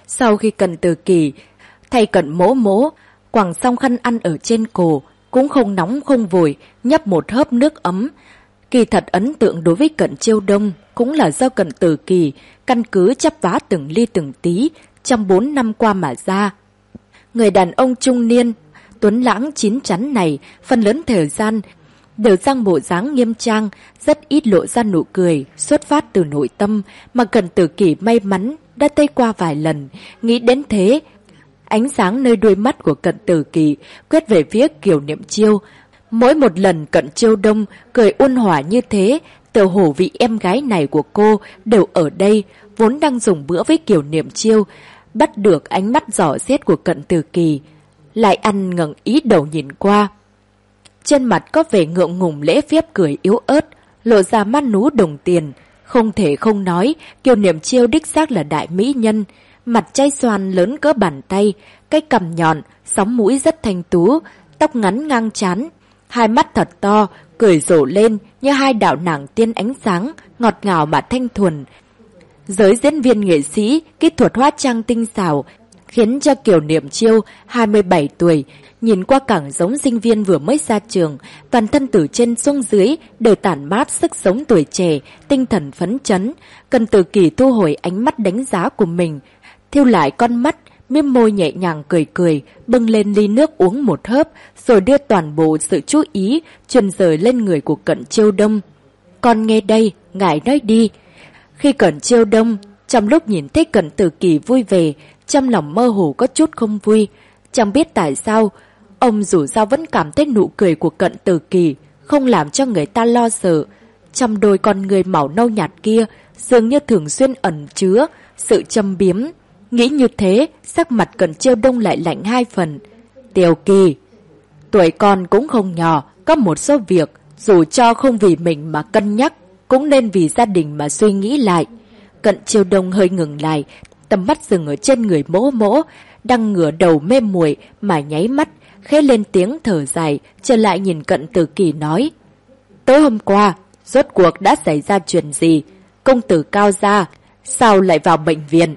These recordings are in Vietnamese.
Sau khi Cận Tử Kỳ thay Cận Mỗ Mỗ quàng xong khăn ăn ở trên cổ, cũng không nóng không vội, nhấp một hớp nước ấm. Kỳ thật ấn tượng đối với Cận Chiêu Đông cũng là do Cận Tử Kỳ căn cứ chắp vá từng ly từng tí trong 4 năm qua mà ra. Người đàn ông trung niên, tuấn lãng chín chắn này phần lớn thời gian đều sang bộ dáng nghiêm trang, rất ít lộ ra nụ cười, xuất phát từ nội tâm mà Cận Tử Kỳ may mắn đã thấy qua vài lần. Nghĩ đến thế, ánh sáng nơi đôi mắt của Cận Tử Kỳ quét về phía Kiều Niệm Chiêu. Mỗi một lần Cận Chiêu Đông cười ôn hòa như thế, tựa hồ vị em gái này của cô đều ở đây, vốn đang dùng bữa với Kiều Niệm Chiêu, bắt được ánh mắt dò xét của Cận Tử Kỳ, lại ăn ngẩng ý đầu nhìn qua. Trên mặt có vẻ ngượng ngùng lễ phép cười yếu ớt, lộ ra mắt nú đồng tiền. Không thể không nói, Kiều Niệm Chiêu đích xác là đại mỹ nhân, mặt chai xoan lớn cỡ bàn tay, cái cằm nhọn, sóng mũi rất thanh tú, tóc ngắn ngang trán, hai mắt thật to, cười rộ lên như hai đạo nàng tiên ánh sáng, ngọt ngào mà thanh thuần. Giới diễn viên nghệ sĩ, kỹ thuật hóa trang tinh xảo, khiến cho Kiều Niệm Chiêu 27 tuổi, nhìn qua càng giống sinh viên vừa mới ra trường, toàn thân từ trên xuống dưới đều tản mát sức sống tuổi trẻ, tinh thần phấn chấn. Cận Tử Kỳ thu hồi ánh mắt đánh giá của mình, thiêu lại con mắt, mím môi nhẹ nhàng cười cười, bưng lên ly nước uống một hớp, rồi đưa toàn bộ sự chú ý truyền rời lên người của Cận Chiêu Đông. Con nghe đây, ngài nói đi. Khi Cận Chiêu Đông, trong lúc nhìn thấy Cận Tử Kỳ vui vẻ, trong lòng mơ hồ có chút không vui. Chẳng biết tại sao, ông dù sao vẫn cảm thấy nụ cười của Cận Tử Kỳ không làm cho người ta lo sợ. Trong đôi con người màu nâu nhạt kia, dường như thường xuyên ẩn chứa sự châm biếm. Nghĩ như thế, sắc mặt Cận Chiêu Đông lại lạnh hai phần. Tiểu Kỳ, tuổi con cũng không nhỏ, có một số việc, dù cho không vì mình mà cân nhắc, cũng nên vì gia đình mà suy nghĩ lại. Cận Chiêu Đông hơi ngừng lại, tầm mắt dừng ở trên người Mỗ Mỗ, đang ngửa đầu mê muội mà nháy mắt, khẽ lên tiếng thở dài, trở lại nhìn Cận Tử Kỳ nói. Tối hôm qua, rốt cuộc đã xảy ra chuyện gì? Công tử Cao gia, sao lại vào bệnh viện?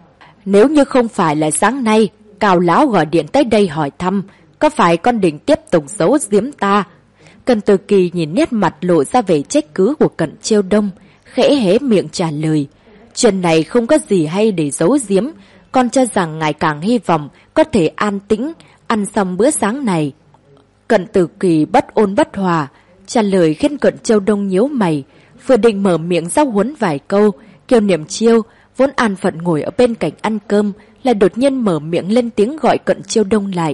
Nếu như không phải là sáng nay, Cao lão gọi điện tới đây hỏi thăm, có phải con định tiếp tục giấu giếm ta? Cận Tử Kỳ nhìn nét mặt lộ ra vẻ trách cứ của Cận Chiêu Đông, khẽ hé miệng trả lời. Chuyện này không có gì hay để giấu giếm, con cho rằng ngài càng hy vọng có thể an tĩnh, ăn xong bữa sáng này. Cận Tử Kỳ bất ôn bất hòa, trả lời khiến Cận Chiêu Đông nhíu mày, vừa định mở miệng giáo huấn vài câu, Kiều Niệm Chiêu vốn an phận ngồi ở bên cạnh ăn cơm, lại đột nhiên mở miệng lên tiếng gọi Cận Chiêu Đông lại.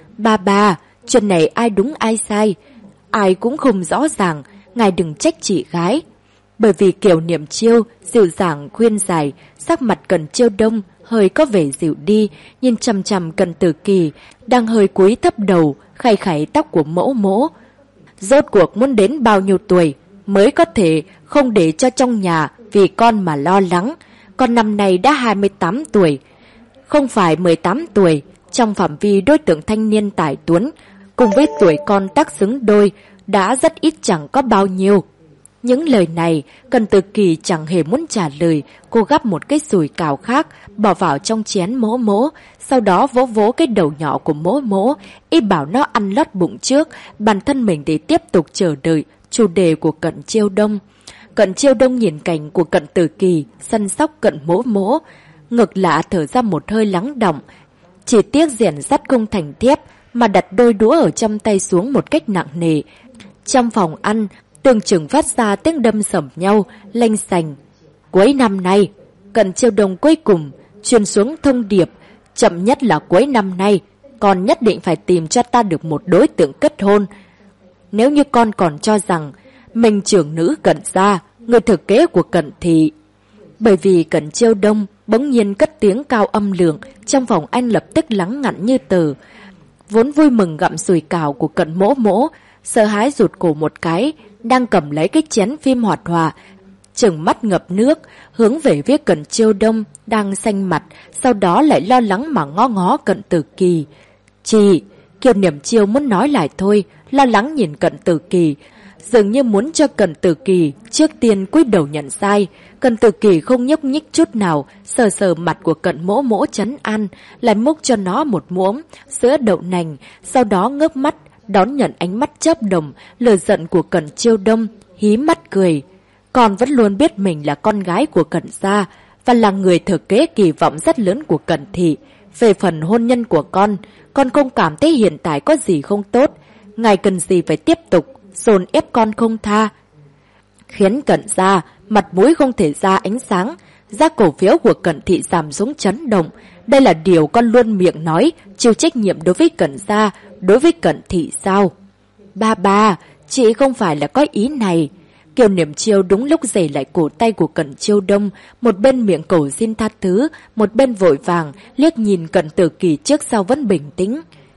Ba, chuyện này ai đúng ai sai, ai cũng không rõ ràng, ngài đừng trách chị gái. Bởi vì Kiều Niệm Chiêu dịu dàng khuyên giải, sắc mặt Cận Chiêu Đông hơi có vẻ dịu đi, nhìn chằm chằm Cận Tử Kỳ đang hơi cúi thấp đầu, khải khải tóc của Mỗ Mỗ. Rốt cuộc muốn đến bao nhiêu tuổi mới có thể không để cho trong nhà vì con mà lo lắng? Con năm nay đã 28 tuổi, không phải 18 tuổi, trong phạm vi đối tượng thanh niên tài tuấn, cùng với tuổi con tác xứng đôi, đã rất ít chẳng có bao nhiêu. Những lời này, Cận Tử Kỳ chẳng hề muốn trả lời, cô gắp một cái sủi cảo khác, bỏ vào trong chén Mỗ Mỗ, sau đó vỗ vỗ cái đầu nhỏ của Mỗ Mỗ, ý bảo nó ăn lót bụng trước, bản thân mình để tiếp tục chờ đợi chủ đề của Cận Chiêu Đông. Cận Chiêu Đông nhìn cảnh của Cận Tử Kỳ, săn sóc Cận Mỗ Mỗ, ngực lạ thở ra một hơi lắng đọng, chỉ tiếc rèn sắt không thành thép mà đặt đôi đũa ở trong tay xuống một cách nặng nề. Trong phòng ăn, tưởng chừng phát ra tiếng đâm sẩm nhau, lanh sành. Cuối năm nay, Cận Chiêu Đông cuối cùng truyền xuống thông điệp, chậm nhất là cuối năm nay, con nhất định phải tìm cho ta được một đối tượng kết hôn. Nếu như con còn cho rằng mình trưởng nữ Cận gia, người thừa kế của Cận thị. Bởi vì Cận Chiêu Đông bỗng nhiên cất tiếng cao âm lượng, trong phòng anh lập tức lắng ngặn như tờ. Vốn vui mừng gặm sùi cảo của Cận Mỗ Mỗ, sợ hãi rụt cổ một cái, đang cầm lấy cái chén phim hoạt họa, trừng mắt ngập nước, hướng về phía Cận Chiêu Đông đang xanh mặt, sau đó lại lo lắng mà ngó ngó Cận Tử Kỳ. Chị, Kiều Niệm Chiêu muốn nói lại thôi, lo lắng nhìn Cận Tử Kỳ, dường như muốn cho Cẩn Tử Kỳ trước tiên cúi đầu nhận sai. Cẩn Tử Kỳ không nhúc nhích chút nào, sờ sờ mặt của Cận Mỗ Mỗ trấn an, lại múc cho nó một muỗng sữa đậu nành, sau đó ngước mắt đón nhận ánh mắt chớp đồng lửa giận của Cẩn Chiêu Đông, hí mắt cười. Con vẫn luôn biết mình là con gái của Cẩn gia và là người thừa kế kỳ vọng rất lớn của Cẩn thị. Về phần hôn nhân của con không cảm thấy hiện tại có gì không tốt. Ngài cần gì phải tiếp tục dồn ép con không tha, khiến Cẩn gia mặt mũi không thể ra ánh sáng. Giá cổ phiếu của Cẩn thị giảm xuống chấn động. Đây là điều con luôn miệng nói, chịu trách nhiệm đối với Cẩn gia, đối với Cẩn thị sao? Ba, chị không phải là có ý này. Kiều Niệm Chiêu đúng lúc giày lại cổ tay của Cẩn Chiêu Đông, một bên miệng cầu xin tha thứ, một bên vội vàng liếc nhìn Cẩn Tử Kỳ trước sau vẫn bình tĩnh.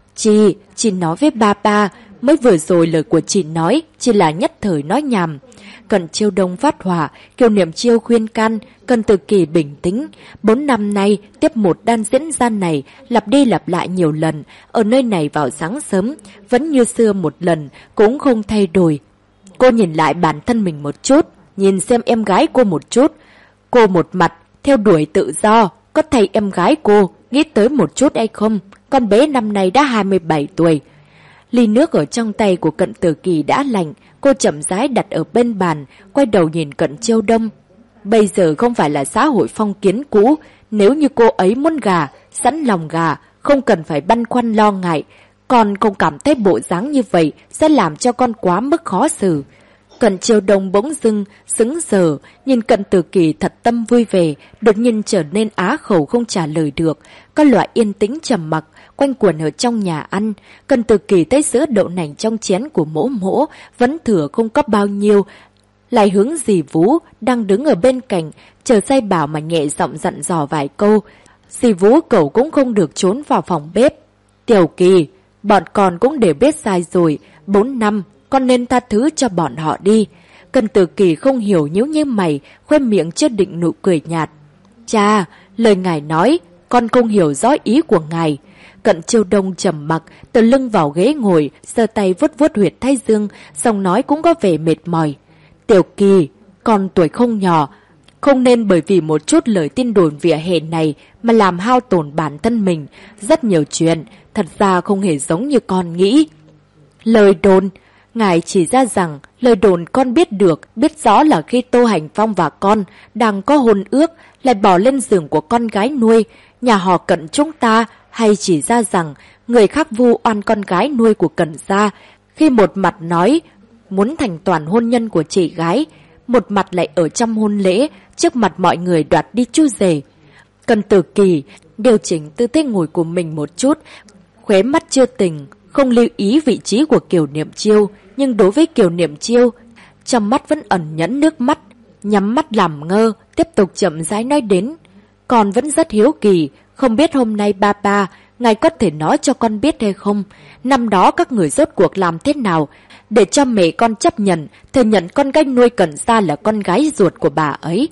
Chị nói với ba, mới vừa rồi lời của chị nói chỉ là nhất thời nói nhảm. Cẩn Chiêu Đông phát hỏa, Kiều Niệm Chiêu khuyên can, Cẩn Tử Kỳ bình tĩnh. 4 năm nay, tiếp một đan diễn ra này, lặp đi lặp lại nhiều lần, ở nơi này vào sáng sớm, vẫn như xưa một lần, cũng không thay đổi. Cô nhìn lại bản thân mình một chút, nhìn xem em gái cô một chút. Cô một mặt, theo đuổi tự do, có thay em gái cô, nghĩ tới một chút hay không? Con bé năm nay đã 27 tuổi. Ly nước ở trong tay của Cận Tử Kỳ đã lạnh, cô chậm rãi đặt ở bên bàn, quay đầu nhìn Cận Chiêu Đông. Bây giờ không phải là xã hội phong kiến cũ, nếu như cô ấy muốn gà, sẵn lòng gà, không cần phải băn khoăn lo ngại. Con không cảm thấy bộ dáng như vậy sẽ làm cho con quá mức khó xử. Cận Chiêu Đông bỗng dưng sững sờ, nhìn Cận Tử Kỳ thật tâm vui vẻ, đột nhiên trở nên á khẩu không trả lời được. Có loại yên tĩnh trầm mặc quanh quẩn ở trong nhà ăn. Cận Tử Kỳ thấy sữa đậu nành trong chén của Mỗ Mỗ vẫn thừa không có bao nhiêu, lại hướng dì Vú đang đứng ở bên cạnh chờ say bảo mà nhẹ giọng dặn dò vài câu. Dì Vú cậu cũng không được trốn vào phòng bếp. Tiểu Kỳ, bọn con cũng đều biết sai rồi, 4 năm, con nên tha thứ cho bọn họ đi. Cận Tử Kỳ không hiểu nhíu như mày, khoe miệng chưa định nụ cười nhạt. Cha, lời ngài nói, con không hiểu rõ ý của ngài. Cận Chiêu Đông trầm mặc, từ lưng vào ghế ngồi, giơ tay vuốt vuốt huyệt thái dương, giọng nói cũng có vẻ mệt mỏi. Tiểu Kỳ, con tuổi không nhỏ, không nên bởi vì một chút lời tin đồn vỉa hè này mà làm hao tổn bản thân mình. Rất nhiều chuyện, thật ra không hề giống như con nghĩ. Lời đồn, ngài chỉ ra rằng lời đồn con biết được, biết rõ là khi Tô Hành Phong và con đang có hôn ước, lại bỏ lên giường của con gái nuôi, nhà họ Cận chúng ta, hay chỉ ra rằng người khác vu oan con gái nuôi của Cận gia, khi một mặt nói muốn thành toàn hôn nhân của chị gái, một mặt lại ở trong hôn lễ, trước mặt mọi người đoạt đi chú rể. Cận Tử Kỳ điều chỉnh tư thế ngồi của mình một chút, khóe mắt chưa tỉnh, không lưu ý vị trí của Kiều Niệm Chiêu, nhưng đối với Kiều Niệm Chiêu, trong mắt vẫn ẩn nhẫn nước mắt, nhắm mắt làm ngơ, tiếp tục chậm rãi nói đến. Con vẫn rất hiếu kỳ, không biết hôm nay ba, ngài có thể nói cho con biết hay không, năm đó các người rốt cuộc làm thế nào, để cho mẹ con chấp nhận, thừa nhận con gái nuôi Cận gia là con gái ruột của bà ấy.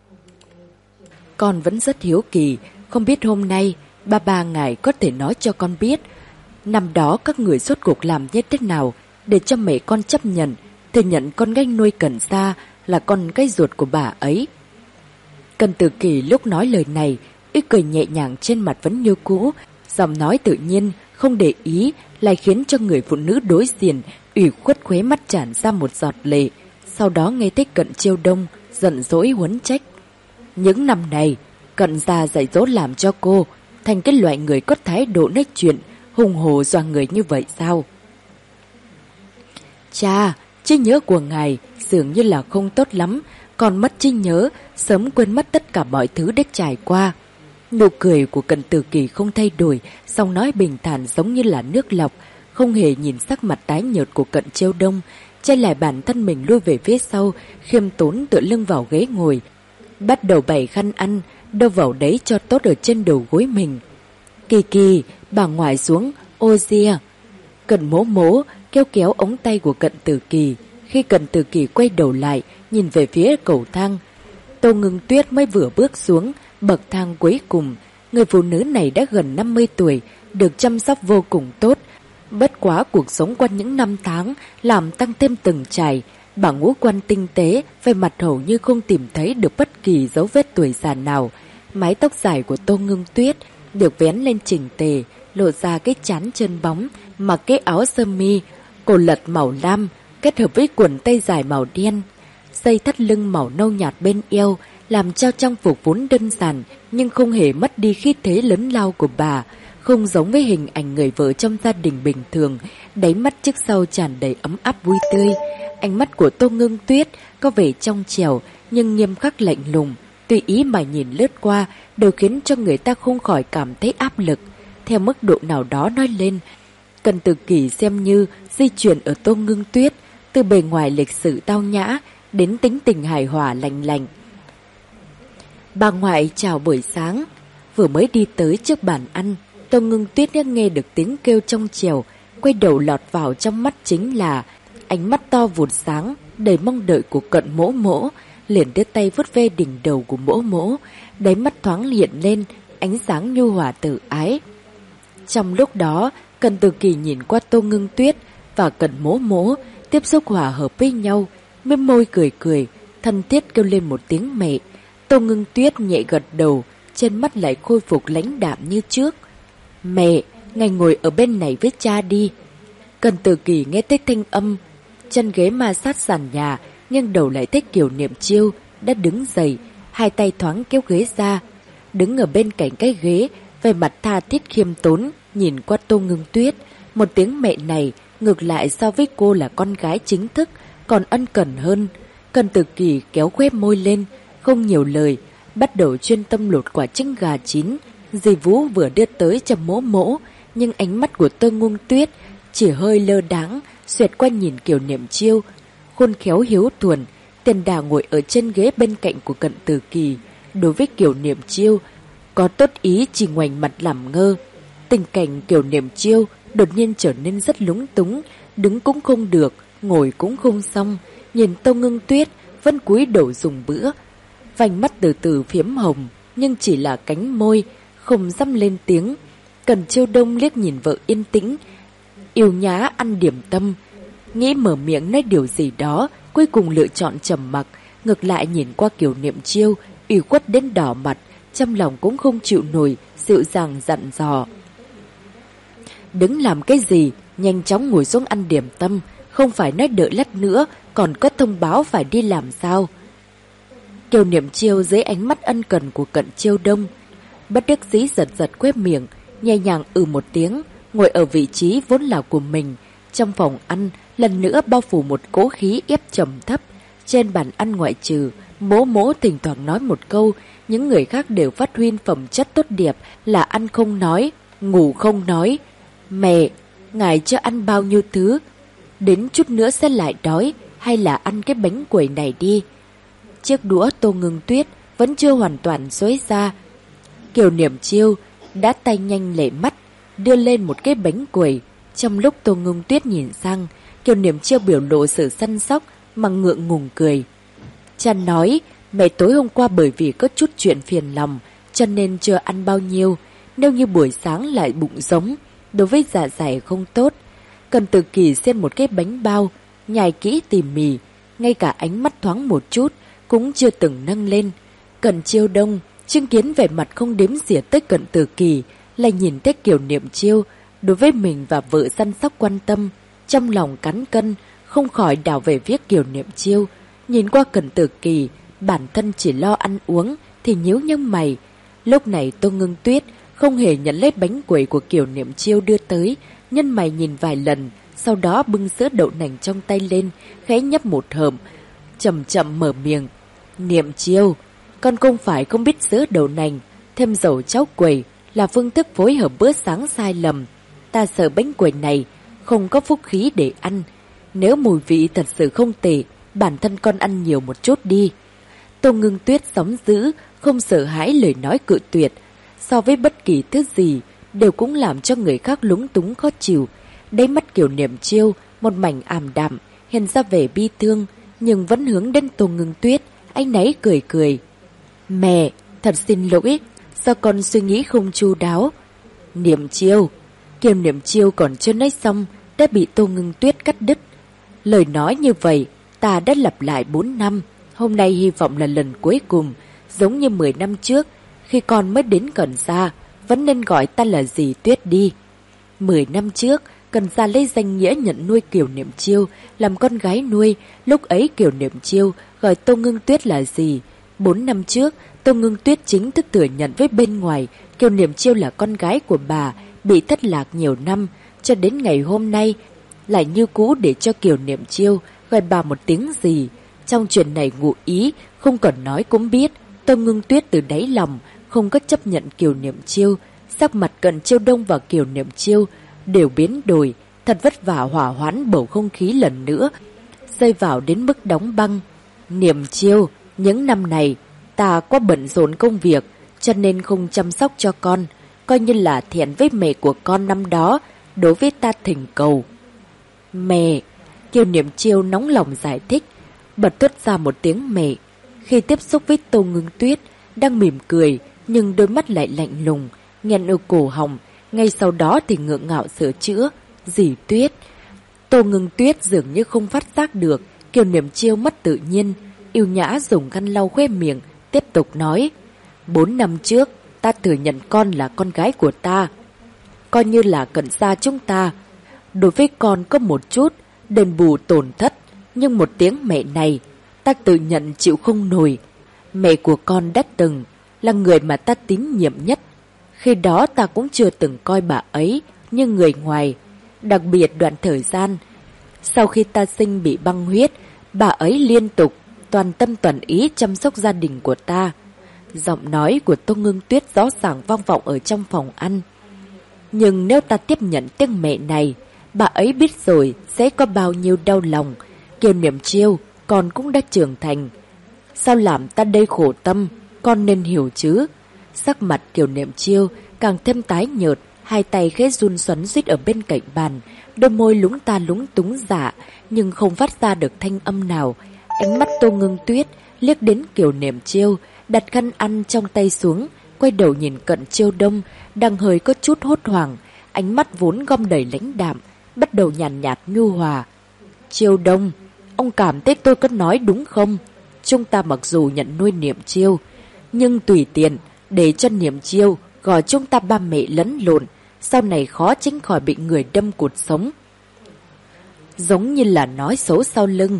Con vẫn rất hiếu kỳ, không biết hôm nay, ba ngài có thể nói cho con biết, năm đó các người rốt cuộc làm như thế nào, để cho mẹ con chấp nhận, thừa nhận con gái nuôi Cận gia là con gái ruột của bà ấy. Cận Tử Kỳ lúc nói lời này, ý cười nhẹ nhàng trên mặt vẫn như cũ, giọng nói tự nhiên, không để ý, lại khiến cho người phụ nữ đối diện ủy khuất khóe mắt tràn ra một giọt lệ. Sau đó nghe thấy Cận Chiêu Đông giận dỗi huấn trách. Những năm này, Cận gia dạy dỗ làm cho cô thành cái loại người có thái độ nói chuyện hùng hồ dọa người như vậy sao? Cha, trí nhớ của ngài dường như là không tốt lắm, còn mất trí nhớ, sớm quên mất tất cả mọi thứ đã trải qua. Nụ cười của Cận Tử Kỳ không thay đổi, giọng nói bình thản giống như là nước lọc, không hề nhìn sắc mặt tái nhợt của Cận Chiêu Đông, che lại bản thân mình lui về phía sau, khiêm tốn tựa lưng vào ghế ngồi, bắt đầu bày khăn ăn, đâu vào đấy cho tốt ở trên đầu gối mình. Kỳ Kỳ, bà ngoại xuống, ô ria. Cận Mỗ Mỗ kéo kéo ống tay của Cận Tử Kỳ. Khi Cận Tử Kỳ quay đầu lại, nhìn về phía cầu thang, Tô Ngưng Tuyết mới vừa bước xuống bậc thang cuối cùng. Người phụ nữ này đã gần 50 tuổi, được chăm sóc vô cùng tốt. Bất quá cuộc sống qua những năm tháng làm tăng thêm từng trải, bà ngũ quan tinh tế, về mặt hầu như không tìm thấy được bất kỳ dấu vết tuổi già nào. Mái tóc dài của Tô Ngưng Tuyết được vén lên chỉnh tề, lộ ra cái trán chân bóng, mặc cái áo sơ mi, cổ lật màu lam, kết hợp với quần tây dài màu đen, dây thắt lưng màu nâu nhạt bên eo, làm cho trang phục vốn đơn giản nhưng không hề mất đi khí thế lớn lao của bà, không giống với hình ảnh người vợ trong gia đình bình thường, đáy mắt trước sau tràn đầy ấm áp vui tươi. Ánh mắt của Tô Ngưng Tuyết có vẻ trong trẻo nhưng nghiêm khắc lạnh lùng, tùy ý mà nhìn lướt qua đều khiến cho người ta không khỏi cảm thấy áp lực. Theo mức độ nào đó nói lên, Cần Tử Kỳ xem như di chuyển ở Tô Ngưng Tuyết, từ bề ngoài lịch sự tao nhã đến tính tình hài hòa lành lành. Bà ngoại chào buổi sáng, vừa mới đi tới trước bàn ăn, Tô Ngưng Tuyết đã nghe được tiếng kêu trong trẻo, quay đầu lọt vào trong mắt chính là ánh mắt to vụt sáng, đầy mong đợi của Cận Mỗ Mỗ, liền đưa tay vuốt ve đỉnh đầu của Mỗ Mỗ, đáy mắt thoáng hiện lên ánh sáng nhu hòa tự ái. Trong lúc đó, Cần Tử Kỳ nhìn qua Tô Ngưng Tuyết và Cận Mỗ Mỗ tiếp xúc hòa hợp với nhau, mím môi cười cười, thân thiết kêu lên một tiếng mẹ. Tô Ngưng Tuyết nhẹ gật đầu, trên mắt lại khôi phục lãnh đạm như trước. Mẹ, ngài ngồi ở bên này với cha đi. Cần Tử Kỳ nghe thấy thanh âm, chân ghế ma sát sàn nhà, nhưng đầu lại thấy Kiều Niệm Chiêu đã đứng dậy, hai tay thoáng kéo ghế ra, đứng ở bên cạnh cái ghế, về mặt tha thiết khiêm tốn, nhìn qua Tô Ngưng Tuyết. Một tiếng mẹ này ngược lại so với cô là con gái chính thức còn ân cần hơn. Cần Tử Kỳ kéo khóe môi lên, không nhiều lời, bắt đầu chuyên tâm lột quả trứng gà chín dì Vũ vừa đưa tới cho Mỗ Mỗ, nhưng ánh mắt của Tô Ngưng Tuyết chỉ hơi lơ đãng xẹt qua nhìn Kiều Niệm Chiêu, khôn khéo hiếu thuần. Tiền Đà ngồi ở trên ghế bên cạnh của Cận Tử Kỳ, đối với Kiều Niệm Chiêu có tốt ý chỉ ngoảnh mặt làm ngơ. Tình cảnh Kiều Niệm Chiêu đột nhiên trở nên rất lúng túng, đứng cũng không được, ngồi cũng không xong, nhìn Tô Ngưng Tuyết vẫn cúi đầu dùng bữa, vành mắt từ từ phiếm hồng, nhưng chỉ là cánh môi, không dám lên tiếng. Cần Chiêu Đông liếc nhìn vợ yên tĩnh, yêu nhã ăn điểm tâm, nghĩ mở miệng nói điều gì đó, cuối cùng lựa chọn trầm mặc, ngược lại nhìn qua Kiều Niệm Chiêu, ủy khuất đến đỏ mặt, trong lòng cũng không chịu nổi, dịu dàng dặn dò. Đứng làm cái gì, nhanh chóng ngồi xuống ăn điểm tâm, không phải nói đợi lát nữa, còn có thông báo phải đi làm sao. Kiều Niệm Chiêu dưới ánh mắt ân cần của Cận Chiêu Đông, bất đắc dĩ giật giật khóe miệng, nhẹ nhàng một tiếng, ngồi ở vị trí vốn là của mình. Trong phòng ăn, lần nữa bao phủ một cỗ khí ép trầm thấp. Trên bàn ăn ngoại trừ Mỗ Mỗ thỉnh thoảng nói một câu, những người khác đều phát huy phẩm chất tốt đẹp là ăn không nói, ngủ không nói. Mẹ, ngài cho ăn bao nhiêu thứ, đến chút nữa sẽ lại đói, hay là ăn cái bánh quẩy này đi. Chiếc đũa Tô Ngưng Tuyết vẫn chưa hoàn toàn xối ra. Kiều Niệm Chiêu đã tay nhanh lệ mắt, đưa lên một cái bánh quẩy. Trong lúc Tô Ngưng Tuyết nhìn sang, Kiều Niệm Chiêu biểu lộ sự săn sóc mà ngượng ngùng cười. Cha nói, mẹ tối hôm qua bởi vì có chút chuyện phiền lòng, cho nên chưa ăn bao nhiêu. Nếu như buổi sáng lại bụng giống, đối với dạ dày không tốt. Cần Tử Kỳ xem một cái bánh bao, nhai kỹ tỉ mỉ, ngay cả ánh mắt thoáng một chút cũng chưa từng nâng lên. Cận Chiêu Đông chứng kiến vẻ mặt không đếm xỉa tới Cận Tử Kỳ, lại nhìn thấy Kiều Niệm Chiêu đối với mình và vợ săn sóc quan tâm, trong lòng cắn cân, không khỏi đảo về phía Kiều Niệm Chiêu. Nhìn qua Cận Tử Kỳ, bản thân chỉ lo ăn uống thì nhíu nhăng mày. Lúc này Tô Ngưng Tuyết không hề nhận lấy bánh quẩy của Kiều Niệm Chiêu đưa tới, nhân mày nhìn vài lần, sau đó bưng sữa đậu nành trong tay lên, khẽ nhấp một hớp, chậm chậm mở miệng. Niệm Chiêu, con không phải không biết sữa đậu nành thêm dầu cháo quẩy là phương thức phối hợp bữa sáng sai lầm. Ta sợ bánh quẩy này không có phúc khí để ăn. Nếu mùi vị thật sự không tệ, bản thân con ăn nhiều một chút đi. Tô Ngưng Tuyết sóng dữ, không sợ hãi lời nói cự tuyệt. So với bất kỳ thứ gì, đều cũng làm cho người khác lúng túng khó chịu. Đáy mắt Kiều Niệm Chiêu một mảnh ảm đạm, hiện ra vẻ bi thương, nhưng vẫn hướng đến Tô Ngưng Tuyết, anh nấy cười cười. Mẹ, thật xin lỗi, sao con suy nghĩ không chu đáo. Niệm Chiêu, Kiều Niệm Chiêu còn chưa nói xong đã bị Tô Ngưng Tuyết cắt đứt. Lời nói như vậy ta đã lặp lại 4 năm, hôm nay hy vọng là lần cuối cùng, giống như 10 năm trước, khi con mới đến Cẩn Gia, vẫn nên gọi ta là dì Tuyết đi. 10 năm trước, Cẩn Gia lấy danh nghĩa nhận nuôi Kiều Niệm Chiêu làm con gái nuôi, lúc ấy Kiều Niệm Chiêu gọi Tô Ngưng Tuyết là dì. 4 năm trước, Tô Ngưng Tuyết chính thức thừa nhận với bên ngoài Kiều Niệm Chiêu là con gái của bà, bị thất lạc nhiều năm, cho đến ngày hôm nay lại như cũ để cho Kiều Niệm Chiêu gọi bà một tiếng dì. Trong chuyện này ngụ ý, không cần nói cũng biết, Tô Ngưng Tuyết từ đáy lòng không có chấp nhận Kiều Niệm Chiêu. Sắc mặt Cận Chiêu Đông và Kiều Niệm Chiêu đều biến đổi, thật vất vả hòa hoãn bầu không khí lần nữa, rơi vào đến mức đóng băng. Niệm Chiêu, những năm này ta quá bận rộn công việc, cho nên không chăm sóc cho con, coi như là thiện với mẹ của con năm đó, đối với ta thỉnh cầu. Mẹ! Kiều Niệm Chiêu nóng lòng giải thích, bật thốt ra một tiếng mẹ. Khi tiếp xúc với Tô Ngưng Tuyết, đang mỉm cười, nhưng đôi mắt lại lạnh lùng, nghẹn ở cổ họng, ngay sau đó thì ngượng ngạo sửa chữa, dì Tuyết. Tô Ngưng Tuyết dường như không phát giác được, Kiều Niệm Chiêu mất tự nhiên, yêu nhã dùng khăn lau khóe miệng, tiếp tục nói, 4 năm trước, ta thừa nhận con là con gái của ta, coi như là Cận Gia chúng ta. Đối với con có một chút đền bù tổn thất, nhưng một tiếng mẹ này, ta tự nhận chịu không nổi. Mẹ của con đã từng là người mà ta tín nhiệm nhất. Khi đó ta cũng chưa từng coi bà ấy như người ngoài. Đặc biệt đoạn thời gian sau khi ta sinh bị băng huyết, bà ấy liên tục toàn tâm toàn ý chăm sóc gia đình của ta. Giọng nói của Tô Ngưng Tuyết rõ ràng vang vọng ở trong phòng ăn. Nhưng nếu ta tiếp nhận tiếng mẹ này, bà ấy biết rồi sẽ có bao nhiêu đau lòng. Kiều Niệm Chiêu, con cũng đã trưởng thành. Sao làm ta đây khổ tâm, con nên hiểu chứ. Sắc mặt Kiều Niệm Chiêu càng thêm tái nhợt, hai tay khẽ run xoắn xuýt ở bên cạnh bàn, đôi môi lúng ta lúng túng dạ, nhưng không phát ra được thanh âm nào. Ánh mắt Tô Ngưng Tuyết liếc đến Kiều Niệm Chiêu, đặt khăn ăn trong tay xuống, quay đầu nhìn Cận Chiêu Đông, đang hơi có chút hốt hoảng, ánh mắt vốn gom đầy lãnh đạm, bắt đầu nhàn nhạt nhu hòa. Chiêu Đông, ông cảm thấy tôi có nói đúng không? Chúng ta mặc dù nhận nuôi Niệm Chiêu, nhưng tùy tiện để cho Niệm Chiêu gọi chúng ta ba mẹ lẫn lộn, sau này khó tránh khỏi bị người đâm cột sống. Giống như là nói xấu sau lưng.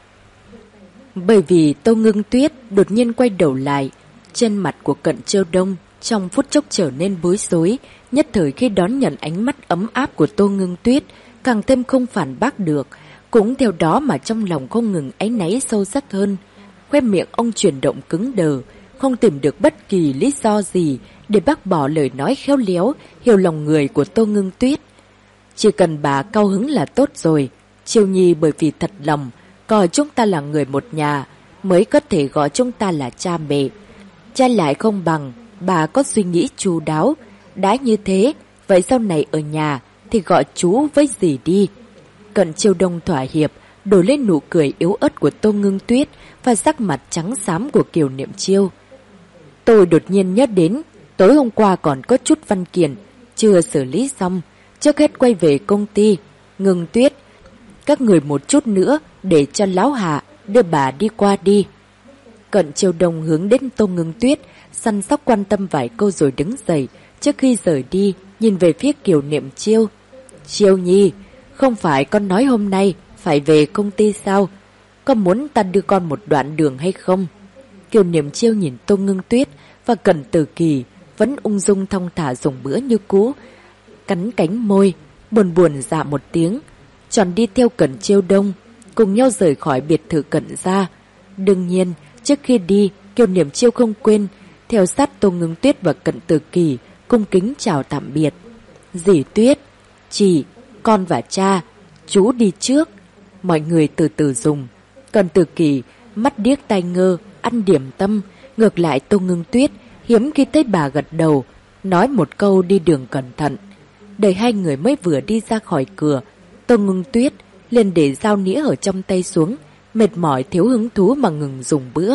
Bởi vì Tô Ngưng Tuyết đột nhiên quay đầu lại, trên mặt của Cận Chiêu Đông trong phút chốc trở nên bối rối, nhất thời khi đón nhận ánh mắt ấm áp của Tô Ngưng Tuyết, càng thêm không phản bác được, cũng theo đó mà trong lòng không ngừng áy náy sâu sắc hơn. Khóe miệng ông chuyển động cứng đờ, không tìm được bất kỳ lý do gì để bác bỏ lời nói khéo léo, hiểu lòng người của Tô Ngưng Tuyết. Chỉ cần bà cao hứng là tốt rồi. Chiêu Nhi bởi vì thật lòng coi chúng ta là người một nhà, mới có thể gọi chúng ta là cha mẹ. Cha lại không bằng, bà có suy nghĩ chu đáo. Đã như thế, vậy sau này ở nhà thì gọi chú với dì đi. Cận Chiêu Đông thỏa hiệp, đổi lên nụ cười yếu ớt của Tô Ngưng Tuyết và sắc mặt trắng xám của Kiều Niệm Chiêu. Tôi đột nhiên nhớ đến, tối hôm qua còn có chút văn kiện chưa xử lý xong, trước hết quay về công ty. Ngưng Tuyết, các người một chút nữa để cho Lão Hạ đưa bà đi qua đi. Cận Chiêu Đông hướng đến Tô Ngưng Tuyết, săn sóc quan tâm vài câu rồi đứng dậy. Trước khi rời đi, nhìn về phía Kiều Niệm Chiêu. Chiêu Nhi, không phải con nói hôm nay phải về công ty sao? Có muốn ta đưa con một đoạn đường hay không? Kiều Niệm Chiêu nhìn Tô Ngưng Tuyết và Cận Tử Kỳ vẫn ung dung thong thả dùng bữa như cũ, cắn cánh môi, buồn buồn dạ một tiếng, tròn đi theo Cận Chiêu Đông, cùng nhau rời khỏi biệt thự Cận gia. Đương nhiên, trước khi đi, Kiều Niệm Chiêu không quên theo sát Tô Ngưng Tuyết và Cận Tử Kỳ, cung kính chào tạm biệt. Dì Tuyết, chị, con và cha, chú đi trước. Mọi người từ từ dùng. Cận Tử Kỳ mắt điếc tai ngơ, ăn điểm tâm. Ngược lại Tô Ngưng Tuyết hiếm khi thấy bà gật đầu, nói một câu đi đường cẩn thận. Đợi hai người mới vừa đi ra khỏi cửa, Tô Ngưng Tuyết liền để dao nĩa ở trong tay xuống, mệt mỏi thiếu hứng thú mà ngừng dùng bữa.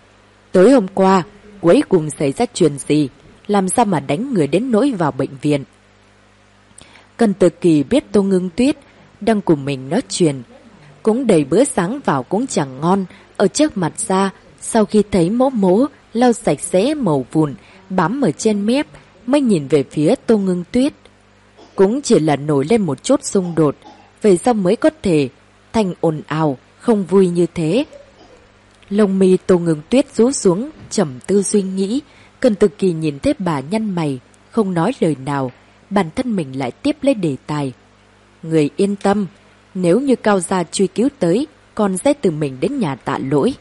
Tối hôm qua, cuối cùng xảy ra chuyện gì? Làm sao mà đánh người đến nỗi vào bệnh viện? Cần Tử Kỳ biết Tô Ngưng Tuyết đang cùng mình nói chuyện, cũng đầy bữa sáng vào cũng chẳng ngon. Ở trước mặt ra, sau khi thấy mỗ mỗ lau sạch sẽ màu vùn bám ở trên mép, mới nhìn về phía Tô Ngưng Tuyết. Cũng chỉ là nổi lên một chút xung đột, về sau mới có thể thành ồn ào, không vui như thế. Lông mi Tô Ngưng Tuyết rũ xuống, trầm tư suy nghĩ. Cần Tử Kỳ nhìn thấy bà nhăn mày, không nói lời nào, bản thân mình lại tiếp lấy đề tài. Người yên tâm, nếu như Cao gia truy cứu tới, con sẽ tự mình đến nhà Tạ Lỗi.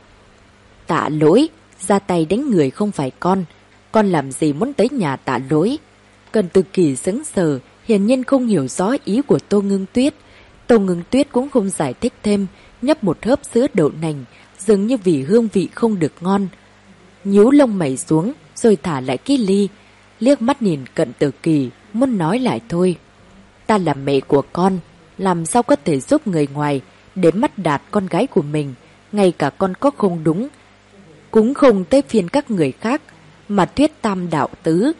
Tạ Lỗi, ra tay đánh người không phải con làm gì muốn tới nhà Tạ Lỗi? Cần Tử Kỳ sững sờ, hiển nhiên không hiểu rõ ý của Tô Ngưng Tuyết. Tô Ngưng Tuyết cũng không giải thích thêm, nhấp một hớp sữa đậu nành, dường như vì hương vị không được ngon. Nhíu lông mày xuống, rồi thả lại cái ly, liếc mắt nhìn Cận Tử Kỳ, muốn nói lại thôi. Ta là mẹ của con, làm sao có thể giúp người ngoài để mắt đạt con gái của mình, ngay cả con có không đúng, cũng không tới phiên các người khác, mà thuyết tam đạo tứ.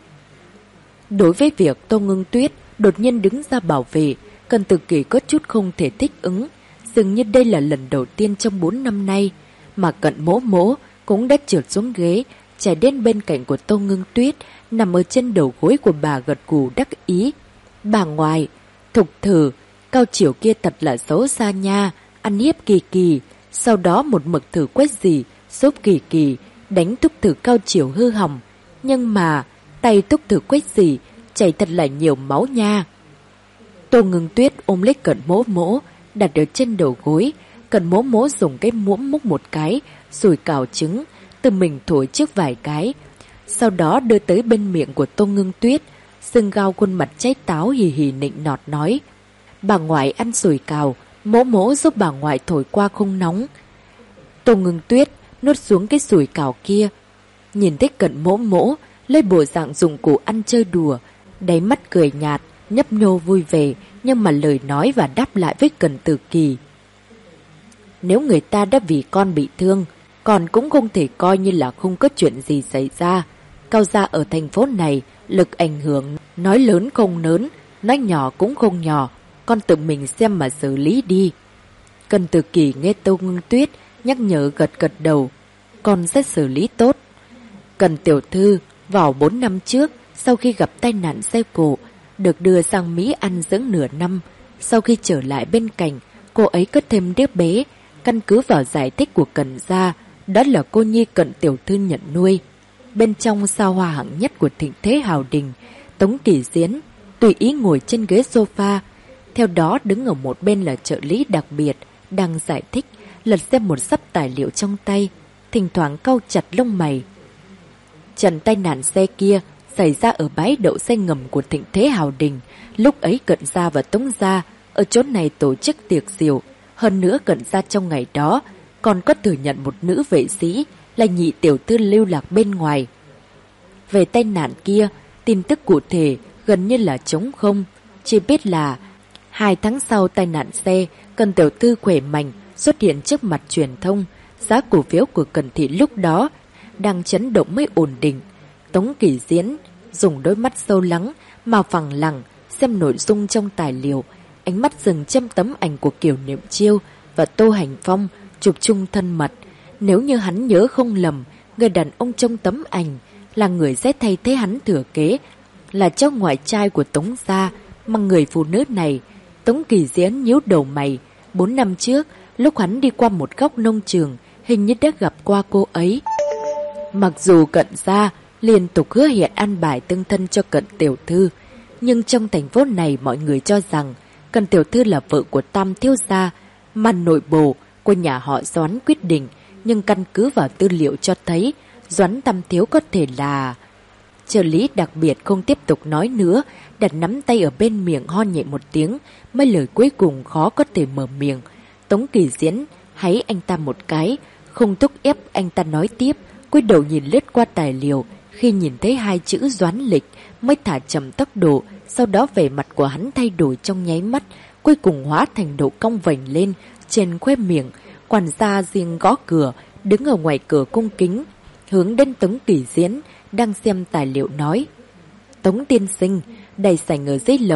Đối với việc Tô Ngưng Tuyết đột nhiên đứng ra bảo vệ, Cần Tử Kỳ có chút không thể thích ứng, dường như đây là lần đầu tiên trong 4 năm nay mà Cận mỗ mỗ cũng đã trượt xuống ghế, chạy đến bên cạnh của Tô Ngưng Tuyết, nằm ở trên đầu gối của bà gật gù đắc ý. Bà ngoại, Thục Thử, Cao Chiểu kia thật là xấu xa nha, ăn hiếp Kỳ Kỳ, sau đó một mực thử quét gì, giúp Kỳ Kỳ đánh Thục Thử Cao Chiểu hư hỏng. Nhưng mà, tay Thục Thử quét gì, chảy thật là nhiều máu nha. Tô Ngưng Tuyết ôm lấy Cận mỗ mỗ, đặt ở trên đầu gối. Cận mỗ mỗ dùng cái muỗng múc một cái, rồi cào trứng, từ mình thổi trước vài cái. Sau đó đưa tới bên miệng của Tô Ngưng Tuyết, sưng gao khuôn mặt cháy táo hì hì nịnh nọt nói. Bà ngoại ăn sủi cào, mỗ mỗ giúp bà ngoại thổi qua không nóng. Tô Ngưng Tuyết nuốt xuống cái sủi cào kia, nhìn thấy Cận mỗ mỗ lấy bộ dạng dụng cụ ăn chơi đùa, đáy mắt cười nhạt, nhấp nhô vui vẻ, nhưng mà lời nói và đáp lại với Cần Tử Kỳ. Nếu người ta đã vì con bị thương, con cũng không thể coi như là không có chuyện gì xảy ra. Cao gia ở thành phố này, lực ảnh hưởng nói lớn không lớn, nói nhỏ cũng không nhỏ, con tự mình xem mà xử lý đi. Cần Tử Kỳ nghe Tô Ngưng Tuyết nhắc nhở gật gật đầu, con sẽ xử lý tốt. Cần tiểu thư vào 4 năm trước, sau khi gặp tai nạn xe cộ, được đưa sang Mỹ ăn dưỡng nửa năm. Sau khi trở lại bên cạnh, cô ấy có thêm đứa bé. Căn cứ vào giải thích của Cần gia, đó là cô nhi Cận tiểu thư nhận nuôi. Bên trong sao hoa hạng nhất của thịnh thế hào đình, Tống Kỳ Diễn tùy ý ngồi trên ghế sofa. Theo đó đứng ở một bên là trợ lý đặc biệt, đang giải thích, lật xem một sấp tài liệu trong tay, thỉnh thoảng cau chặt lông mày. Trận tai nạn xe kia xảy ra ở bãi đậu xe ngầm của thịnh thế hào đình. Lúc ấy Cận gia và Tống gia ở chỗ này tổ chức tiệc rượu. Hơn nữa Cận gia trong ngày đó còn có thừa nhận một nữ vệ sĩ là nhị tiểu thư lưu lạc bên ngoài. Về tai nạn kia, tin tức cụ thể gần như là trống không. Chỉ biết là 2 tháng sau tai nạn xe, Cận tiểu thư khỏe mạnh xuất hiện trước mặt truyền thông. Giá cổ phiếu của Cận thị lúc đó đang chấn động mới ổn định. Tống Kỳ Diễn dùng đôi mắt sâu lắng mà phẳng lặng xem nội dung trong tài liệu, ánh mắt dừng trên tấm ảnh của Kiều Niệm Chiêu và Tô Hành Phong chụp chung thân mật. Nếu như hắn nhớ không lầm, người đàn ông trong tấm ảnh là người sẽ thay thế hắn thừa kế, là cháu ngoại trai của Tống gia. Mà người phụ nữ này, Tống Kỳ Diễn nhíu đầu mày. 4 năm trước, lúc hắn đi qua một góc nông trường, hình như đã gặp qua cô ấy. Mặc dù Cận gia liên tục hứa hẹn ăn bài tương thân cho Cận tiểu thư, nhưng trong thành phố này mọi người cho rằng Cận tiểu thư là vợ của Tam thiếu gia, mà nội bộ của nhà họ Doãn quyết định. Nhưng căn cứ vào tư liệu cho thấy Doãn Tam thiếu có thể là... Trợ lý đặc biệt không tiếp tục nói nữa, đặt nắm tay ở bên miệng ho nhẹ một tiếng, mấy lời cuối cùng khó có thể mở miệng. Tống Kỳ Diễn háy anh ta một cái, không thúc ép anh ta nói tiếp, cúi đầu nhìn lướt qua tài liệu. Khi nhìn thấy 2 chữ Doãn Lịch mới thả chậm tốc độ, sau đó vẻ mặt của hắn thay đổi trong nháy mắt, cuối cùng hóa thành độ cong vành lên trên khóe miệng. Quản gia riêng gõ cửa, đứng ở ngoài cửa cung kính, hướng đến Tống Kỳ Diễn đang xem tài liệu nói: Tống tiên sinh, đầy sảnh ở dưới lầu,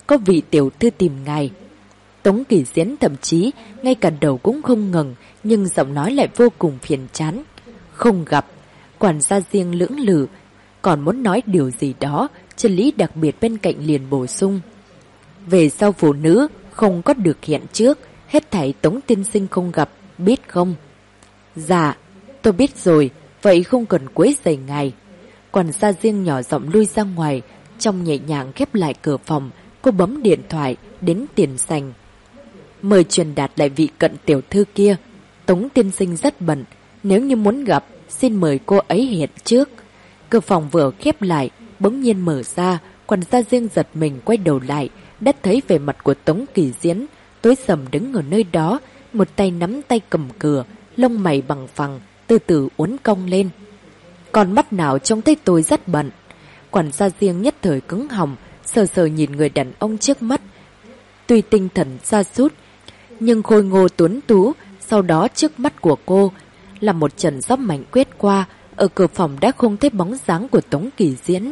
có vị tiểu thư tìm ngài. Tống Kỳ Diễn thậm chí ngay cả đầu cũng không ngẩng, nhưng giọng nói lại vô cùng phiền chán. Không gặp. Quản gia Riêng lưỡng lự, còn muốn nói điều gì đó, Trần Lý đặc biệt bên cạnh liền bổ sung. Về sau phụ nữ không có được hẹn trước, hết thảy Tống tiên sinh không gặp, biết không? Dạ, tôi biết rồi, vậy không cần quấy rầy ngài. Quản gia Riêng nhỏ giọng lui ra ngoài, trong nhẹ nhàng khép lại cửa phòng, cô bấm điện thoại đến tiền sành. Mời truyền đạt lại vị cận tiểu thư kia. Tống tiên sinh rất bận, nếu như muốn gặp, xin mời cô ấy hiện trước. Cửa phòng vừa khép lại, bỗng nhiên mở ra, quản gia Riêng giật mình quay đầu lại, đã thấy vẻ mặt của Tống Kỳ Diễn, tối sầm đứng ở nơi đó, một tay nắm tay cầm cửa, lông mày bằng phẳng, từ từ uốn cong lên. Còn mắt nào trông thấy tôi rất bận. Quản gia Riêng nhất thời cứng họng, sờ sờ nhìn người đàn ông trước mắt. Tuy tinh thần sa sút, nhưng khôi ngô tuấn tú, sau đó trước mắt của cô là một trận gió mạnh quét qua, ở cửa phòng đã không thấy bóng dáng của Tống Kỳ Diễn.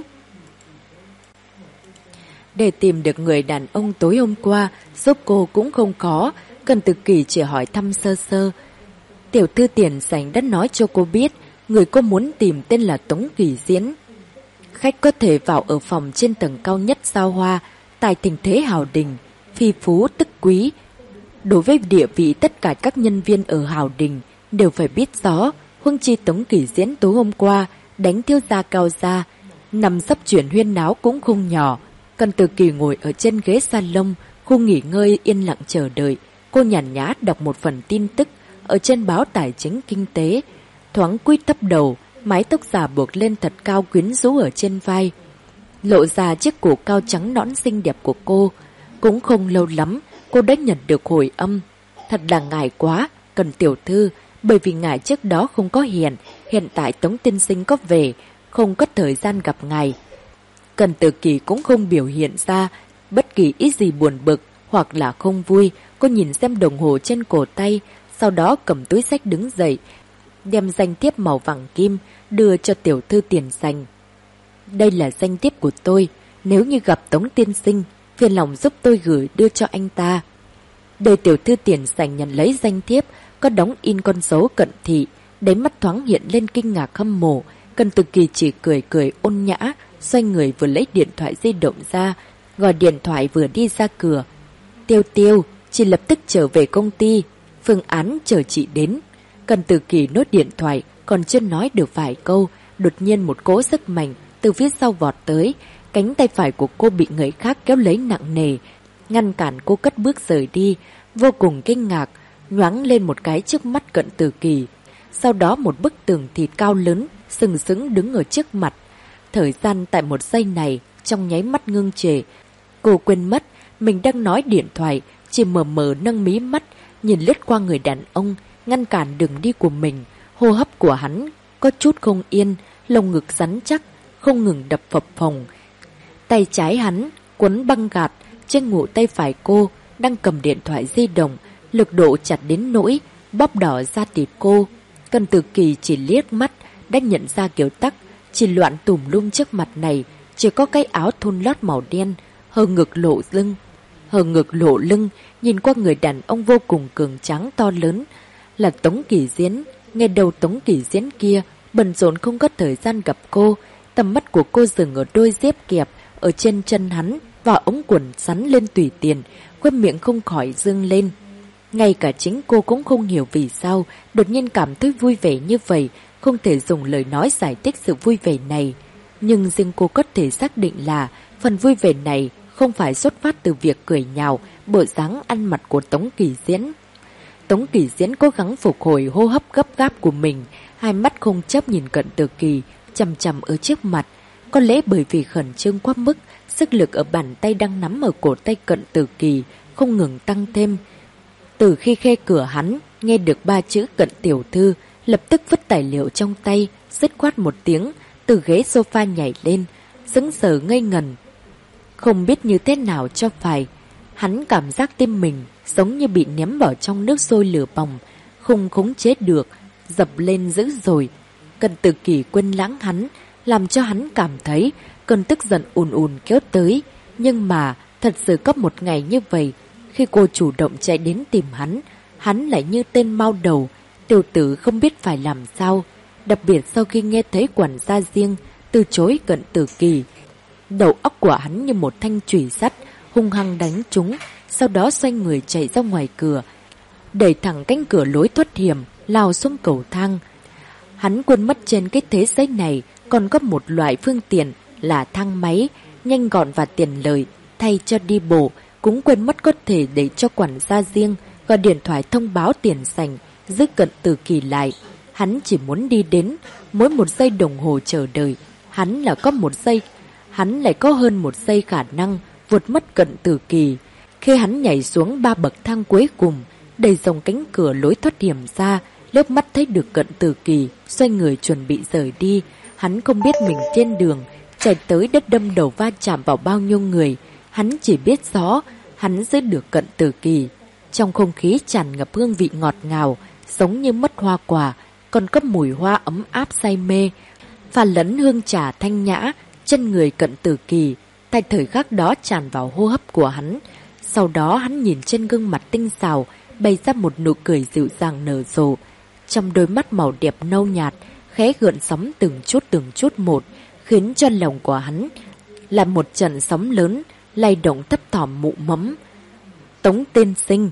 Để tìm được người đàn ông tối hôm qua, giúp cô cũng không có, Cần Từ Kỳ chỉ hỏi thăm sơ sơ. Tiểu thư tiền sảnh đã nói cho cô biết, người cô muốn tìm tên là Tống Kỳ Diễn. Khách có thể vào ở phòng trên tầng cao nhất Sao Hoa, tại tình thế hào đình, phi phú tức quý. Đối với địa vị tất cả các nhân viên ở hào đình đều phải biết rõ, huống chi Tống Kỳ Diễn tối hôm qua đánh thiếu gia Cao gia, nằm sấp chuyển huyên náo cũng không nhỏ. Cần Từ Kỳ ngồi ở trên ghế salon, khu nghỉ ngơi yên lặng chờ đợi. Cô nhàn nhã đọc một phần tin tức ở trên báo Tài chính Kinh tế, thoáng cúi thấp đầu, mái tóc giả buộc lên thật cao quyến rũ ở trên vai, lộ ra chiếc cổ cao trắng nõn xinh đẹp của cô. Cũng không lâu lắm, cô đã nhận được hồi âm. Thật là ngại quá, Cần tiểu thư, bởi vì ngài trước đó không có hiện tại Tống tiên sinh có về, không có thời gian gặp ngài. Cần Từ Kỳ cũng không biểu hiện ra bất kỳ ít gì buồn bực hoặc là không vui. Cô nhìn xem đồng hồ trên cổ tay, sau đó cầm túi xách đứng dậy, đem danh thiếp màu vàng kim đưa cho tiểu thư tiền sành. Đây là danh thiếp của tôi, nếu như gặp Tống tiên sinh, phiền lòng giúp tôi gửi đưa cho anh ta. Đời tiểu thư tiền sành nhận lấy danh thiếp, có đóng in con dấu cận thị, đáy mắt thoáng hiện lên kinh ngạc hâm mộ. Cần Từ Kỳ chỉ cười cười ôn nhã, xoay người vừa lấy điện thoại di động ra, gọi điện thoại vừa đi ra cửa. Tiêu Tiêu, chị lập tức trở về công ty, phương án chờ chị đến. Cần Từ Kỳ nốt điện thoại, còn chưa nói được vài câu, đột nhiên một cỗ sức mạnh từ phía sau vọt tới, cánh tay phải của cô bị người khác kéo lấy nặng nề, ngăn cản cô cất bước rời đi. Vô cùng kinh ngạc, nhoáng lên một cái trước mắt Cận Từ Kỳ. Sau đó một bức tường thịt cao lớn sừng sững đứng ở trước mặt. Thời gian tại một giây này trong nháy mắt ngưng trệ. Cô quên mất mình đang nói điện thoại, chỉ mờ mờ nâng mí mắt nhìn lướt qua người đàn ông, ngăn cản đường đi của mình. Hô hấp của hắn có chút không yên, lồng ngực rắn chắc không ngừng đập phập phồng. Tay trái hắn quấn băng gạt trên ngủ tay phải cô đang cầm điện thoại di động, lực độ chặt đến nỗi bóp đỏ da thịt cô. Cần Từ Kỳ chỉ liếc mắt đã nhận ra kiểu tắc chỉ loạn tùm lum trước mặt này, chỉ có cái áo thun lót màu đen, hờ ngực lộ lưng, nhìn qua người đàn ông vô cùng cường tráng to lớn là Tống Kỳ Diễn. Ngay đầu Tống Kỳ Diễn kia bận rộn không có thời gian gặp cô, tầm mắt của cô dừng ở đôi dép kẹp ở trên chân hắn và ống quần sắn lên tùy tiền, khóe miệng không khỏi dương lên. Ngay cả chính cô cũng không hiểu vì sao đột nhiên cảm thấy vui vẻ như vậy, không thể dùng lời nói giải thích sự vui vẻ này. Nhưng riêng cô có thể xác định là phần vui vẻ này không phải xuất phát từ việc cười nhạo, bộ dáng ăn mặc của Tống Kỳ Diễn. Tống Kỳ Diễn cố gắng phục hồi hô hấp gấp gáp của mình, hai mắt không chấp nhìn Cận Từ Kỳ chằm chằm ở trước mặt. Có lẽ bởi vì khẩn trương quá mức, sức lực ở bàn tay đang nắm ở cổ tay Cận Từ Kỳ không ngừng tăng thêm. Từ khi khe cửa hắn nghe được ba chữ Cận tiểu thư, lập tức vứt tài liệu trong tay, dứt khoát một tiếng, từ ghế sofa nhảy lên, sững sờ ngây ngần, không biết như thế nào cho phải. Hắn cảm giác tim mình giống như bị ném vào trong nước sôi lửa bỏng, không khống chế được, dập lên dữ dội. Cận Từ Kỳ quên lãng hắn, làm cho hắn cảm thấy cơn tức giận ùn ùn kéo tới, nhưng mà Thật sự có một ngày như vậy, khi cô chủ động chạy đến tìm hắn lại như tên mao đầu, Tiểu Tử không biết phải làm sao. Đặc biệt sau khi nghe thấy quản gia Riêng từ chối Cận Tử Kỳ, đầu óc của hắn như một thanh chùy sắt hung hăng đánh trúng, sau đó xoay người chạy ra ngoài cửa, đẩy thẳng cánh cửa lối thoát hiểm, lao xuống cầu thang. Hắn quên mất trên cái thế giới này còn có một loại phương tiện là thang máy, nhanh gọn và tiện lợi, thay cho đi bộ, cũng quên mất có thể để cho quản gia Riêng gọi điện thoại thông báo tiền sảnh, giữ Cận Tử Kỳ lại. Hắn chỉ muốn đi đến, mỗi một giây đồng hồ chờ đợi, hắn lại có hơn một giây khả năng vượt mất Cận Tử Kỳ. Khi hắn nhảy xuống 3 bậc thang cuối cùng, đẩy dòng cánh cửa lối thoát hiểm ra, liếc mắt thấy được Cận Tử Kỳ xoay người chuẩn bị rời đi. Hắn không biết mình trên đường chạy tới đất đâm đầu va chạm vào bao nhiêu người, hắn chỉ biết rõ hắn giữ được Cận Tử Kỳ. Trong không khí tràn ngập hương vị ngọt ngào, giống như mứt hoa quả, còn có mùi hoa ấm áp say mê, pha lẫn hương trà thanh nhã. Chân người Cận Tử Kỳ tại thời khắc đó tràn vào hô hấp của hắn. Sau đó hắn nhìn trên gương mặt tinh xảo bày ra một nụ cười dịu dàng nở rộ, trong đôi mắt màu đẹp nâu nhạt khẽ gợn sóng từng chút một, khiến cho lòng của hắn là một trận sóng lớn lay động thấp thỏm mụ mẫm. Tống tiên sinh,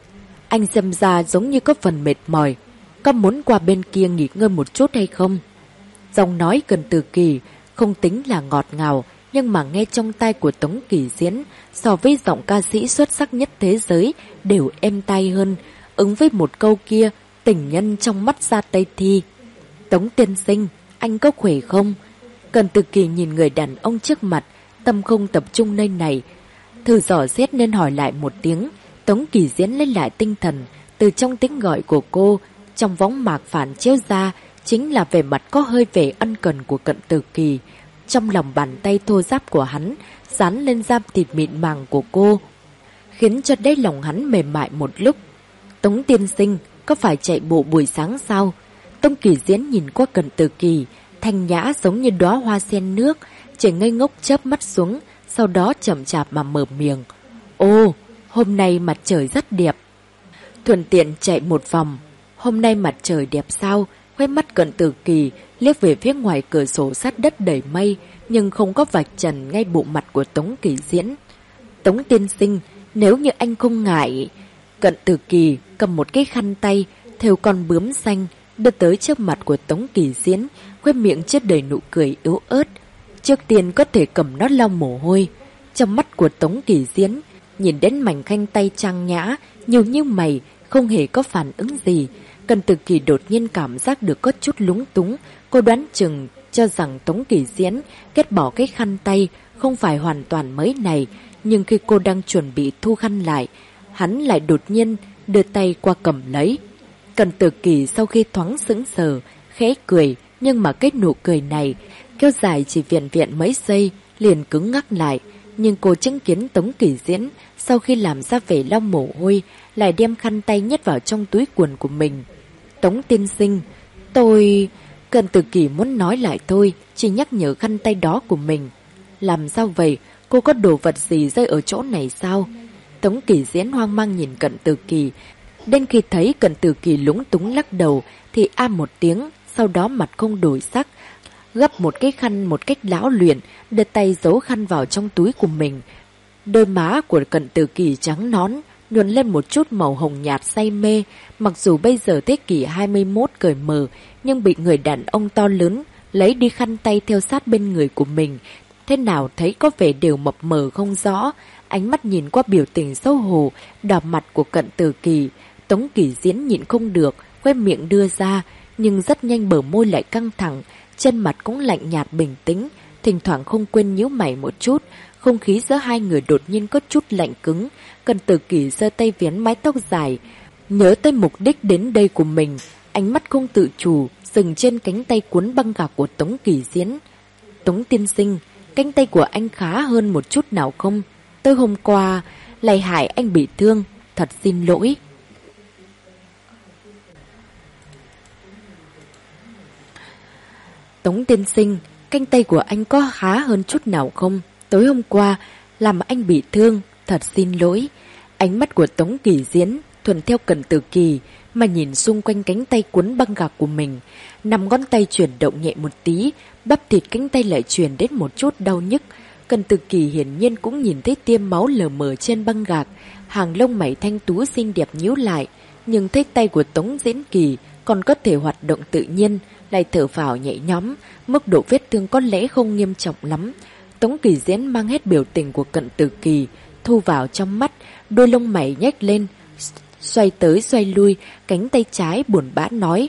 anh xem ra giống như có phần mệt mỏi, có muốn qua bên kia nghỉ ngơi một chút hay không? Giọng nói Cận Tử Kỳ không tính là ngọt ngào, nhưng mà nghe trong tai của Tống Kỳ Diễn so với giọng ca sĩ xuất sắc nhất thế giới đều êm tai hơn, ứng với một câu kia, tình nhân trong mắt ra Tây Thi. Tống tiên sinh, anh có khỏe không? Cận Tử Kỳ nhìn người đàn ông trước mặt, tâm không tập trung nơi này, thử dò xét nên hỏi lại một tiếng. Tống Kỳ Diễn lấy lại tinh thần, từ trong tiếng gọi của cô, trong võng mạc phản chiếu ra chính là vẻ mặt có hơi vẻ ân cần của Cận Tử Kỳ. Trong lòng bàn tay thô ráp của hắn dán lên da thịt mịn màng của cô, khiến cho đáy lòng hắn mềm mại một lúc. Tống tiên sinh, có phải chạy bộ buổi sáng sao? Tống Kỳ Diễn nhìn qua Cận Tử Kỳ, thanh nhã giống như đóa hoa sen nước, chỉ ngây ngốc chớp mắt xuống, sau đó chậm chạp mà mở miệng. Ồ, hôm nay mặt trời rất đẹp. Thuận tiện chạy một vòng. Hôm nay mặt trời đẹp sao? Khóe mắt Cận Tử Kỳ liếc về phía ngoài cửa sổ sát đất đầy mây, nhưng không có vạch trần ngay bộ mặt của Tống Kỳ Diễn. Tống tiên sinh, nếu như anh không ngại... Cận Tử Kỳ cầm một cái khăn tay thêu con bướm xanh đưa tới trước mặt của Tống Kỳ Diễn, khóe miệng chất đầy nụ cười yếu ớt. Trước tiên có thể cầm nó lau mồ hôi. Trong mắt của Tống Kỳ Diễn nhìn đến mảnh khăn tay trang nhã nhiều như mày, không hề có phản ứng gì. Cận Tử Kỳ đột nhiên cảm giác được có chút lúng túng. Cô đoán chừng cho rằng Tống Kỳ Diễn ghét bỏ cái khăn tay không phải hoàn toàn mới này, nhưng khi cô đang chuẩn bị thu khăn lại, hắn lại đột nhiên đưa tay qua cầm lấy. Cận Tử Kỳ sau khi thoáng sững sờ, khẽ cười, nhưng mà cái nụ cười này kéo dài chỉ vẹn vẹn mấy giây liền cứng ngắc lại. Nhưng cô chứng kiến Tống Kỳ Diễn sau khi làm ra vẻ lau mồ hôi lại đem khăn tay nhét vào trong túi quần của mình. Tống tiên sinh, tôi... Cận Tử Kỳ muốn nói lại thôi, chỉ nhắc nhở khăn tay đó của mình. Làm sao vậy? Cô có đồ vật gì rơi ở chỗ này sao? Tống Kỳ Diễn hoang mang nhìn Cận Tử Kỳ. Đến khi thấy Cận Tử Kỳ lúng túng lắc đầu thì a một tiếng, sau đó mặt không đổi sắc, gấp một cái khăn một cách lão luyện, đưa tay giấu khăn vào trong túi của mình. Đôi má của Cận Tử Kỳ trắng nõn, nhuần lên một chút màu hồng nhạt say mê. Mặc dù bây giờ thế kỷ 21 cởi mở, nhưng bị người đàn ông to lớn lấy đi khăn tay theo sát bên người của mình, thế nào thấy có vẻ đều mập mờ không rõ. Ánh mắt nhìn qua biểu tình xấu hổ, đỏ mặt của Cận Tử Kỳ, Tống Kỳ Diễn nhịn không được, khóe miệng đưa ra, nhưng rất nhanh bờ môi lại căng thẳng, chân mặt cũng lạnh nhạt bình tĩnh, thỉnh thoảng không quên nhíu mày một chút. Không khí giữa hai người đột nhiên có chút lạnh cứng. Cận Tử Kỳ giơ tay vén mái tóc dài, nhớ tới mục đích đến đây của mình, ánh mắt không tự chủ dừng trên cánh tay cuốn băng gạc của Tống Kỳ Diễn. Tống tiên sinh, cánh tay của anh khá hơn một chút nào không? Tối hôm qua lại hại anh bị thương, thật xin lỗi. Tống tiên sinh, cánh tay của anh có khá hơn chút nào không? Tối hôm qua làm anh bị thương, thật xin lỗi. Ánh mắt của Tống Kỳ Diễn thuận theo Cận Tử Kỳ mà nhìn xung quanh cánh tay cuốn băng gạc của mình. 5 ngón tay chuyển động nhẹ một tí, bắp thịt cánh tay lại truyền đến một chút đau nhức. Cận Tử Kỳ hiển nhiên cũng nhìn thấy tia máu lờ mờ trên băng gạc, hàng lông mày thanh tú xinh đẹp nhíu lại, nhưng thấy tay của Tống Diễn Kỳ còn có thể hoạt động tự nhiên, lại thở phào nhẹ nhõm, mức độ vết thương có lẽ không nghiêm trọng lắm. Tống Kỳ Diễn mang hết biểu tình của Cận Tử Kỳ thu vào trong mắt, đôi lông mày nhếch lên, xoay tới xoay lui, cánh tay trái buồn bã nói: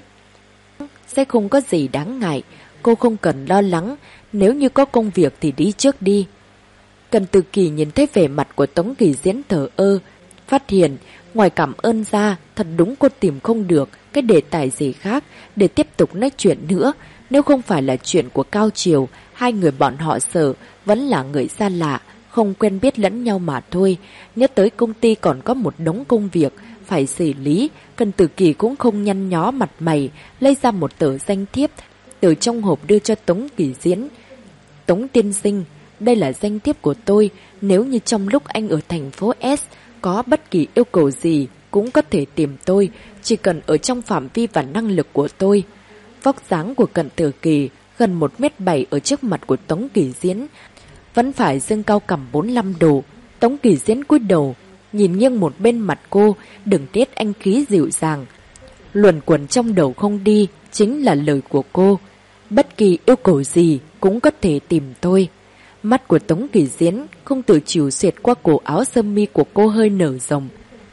sẽ không có gì đáng ngại, cô không cần lo lắng, nếu như có công việc thì đi trước đi. Cận Tử Kỳ nhìn thấy vẻ mặt của Tống Kỳ Diễn thờ ơ, phát hiện ngoài cảm ơn ra, thật đúng cô tìm không được cái đề tài gì khác để tiếp tục nói chuyện nữa. Nếu không phải là chuyện của Cao Triều, hai người bọn họ sợ vẫn là người xa lạ, không quen biết lẫn nhau mà thôi. Nhớ tới công ty còn có một đống công việc phải xử lý, Cận Tử Kỳ cũng không nhăn nhó mặt mày, lấy ra một tờ danh thiếp từ trong hộp đưa cho Tống Kỳ Diễn. Tống tiên sinh, đây là danh thiếp của tôi, nếu như trong lúc anh ở thành phố S có bất kỳ yêu cầu gì cũng có thể tìm tôi, chỉ cần ở trong phạm vi và năng lực của tôi. Vóc dáng của Cận Tử Kỳ gần 1m7 ở trước mặt của Tống Kỳ Diễn, vẫn phải dương cao cằm 45 độ. Tống Kỳ Diễn cúi đầu, nhìn nghiêng một bên mặt cô, đừng tiết anh khí dịu dàng. Luẩn quẩn trong đầu không đi, chính là lời của cô. Bất kỳ yêu cầu gì cũng có thể tìm tôi. Mắt của Tống Kỳ Diễn không tự chủ xẹt qua cổ áo sơ mi của cô hơi nở rộng.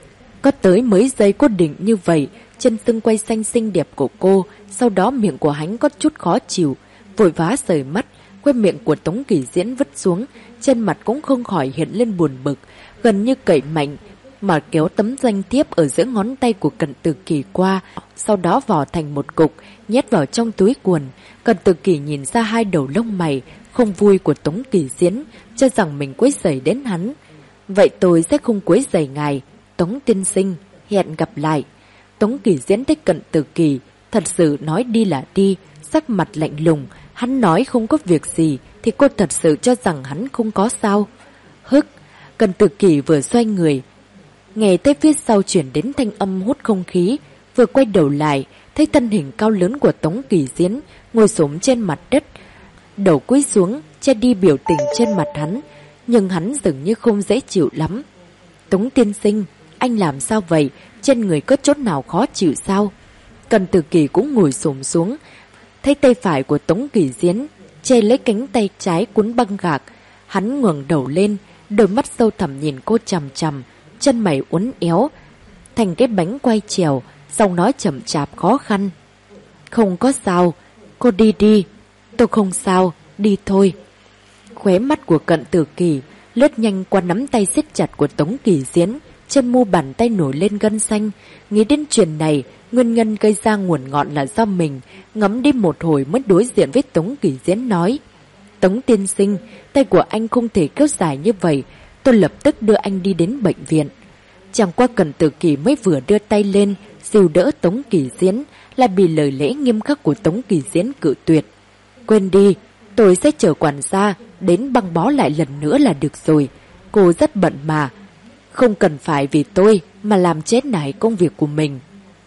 Có tới mấy giây cô định như vậy, chân sưng quay xanh xinh đẹp của cô, sau đó miệng của hắn có chút khó chịu, vội vã rời mắt, que miệng của Tống Kỳ Diễn vứt xuống, trên mặt cũng không khỏi hiện lên buồn bực, gần như cậy mạnh mà kéo tấm danh thiếp ở giữa ngón tay của Cận Tử Kỳ qua, sau đó vò thành một cục, nhét vào trong túi quần. Cận Tử Kỳ nhìn ra hai đầu lông mày không vui của Tống Kỳ Diễn, cho rằng mình quấy rầy đến hắn. Vậy tôi sẽ không quấy rầy ngài, Tống tiên sinh, hẹn gặp lại. Tống Kỳ Diễn thấy Cận Tử Kỳ thật sự nói đi là đi, sắc mặt lạnh lùng. Hắn nói không có việc gì thì cô thật sự cho rằng hắn không có sao. Hức, Cận Tử Kỳ vừa xoay người, nghe tới phía sau chuyển đến thanh âm hút không khí, vừa quay đầu lại thấy thân hình cao lớn của Tống Kỳ Diễn ngồi xổm trên mặt đất, đầu cúi xuống che đi biểu tình trên mặt hắn, nhưng hắn dường như không dễ chịu lắm. Tống tiên sinh, anh làm sao vậy? Trên người có chỗ nào khó chịu sao? Cận Tử Kỳ cũng ngồi xổm xuống, thấy tay phải của Tống Kỳ Diễn che lấy cánh tay trái cuốn băng gạc. Hắn ngẩng đầu lên, đôi mắt sâu thẳm nhìn cô chằm chằm, chân mày uốn éo thành cái bánh quay trèo, giọng nói chậm chạp khó khăn. Không có sao, cô đi đi. Tôi không sao, đi thôi. Khóe mắt của Cận Tử Kỳ lướt nhanh qua nắm tay siết chặt của Tống Kỳ Diễn, trên mu bàn tay nổi lên gân xanh. Nghĩ đến chuyện này, nguyên nhân gây ra nguồn ngọn là do mình. Ngẫm đi một hồi mới đối diện với Tống Kỳ Diễn nói: Tống tiên sinh, tay của anh không thể kéo dài như vậy, tôi lập tức đưa anh đi đến bệnh viện. Chẳng qua Cận Tử Kỳ mới vừa đưa tay lên dìu đỡ Tống Kỳ Diễn, lại bị lời lẽ nghiêm khắc của Tống Kỳ Diễn cự tuyệt. Quên đi, tôi sẽ chờ quản gia đến băng bó lại lần nữa là được rồi. Cô rất bận mà, không cần phải vì tôi mà làm chết nải công việc của mình.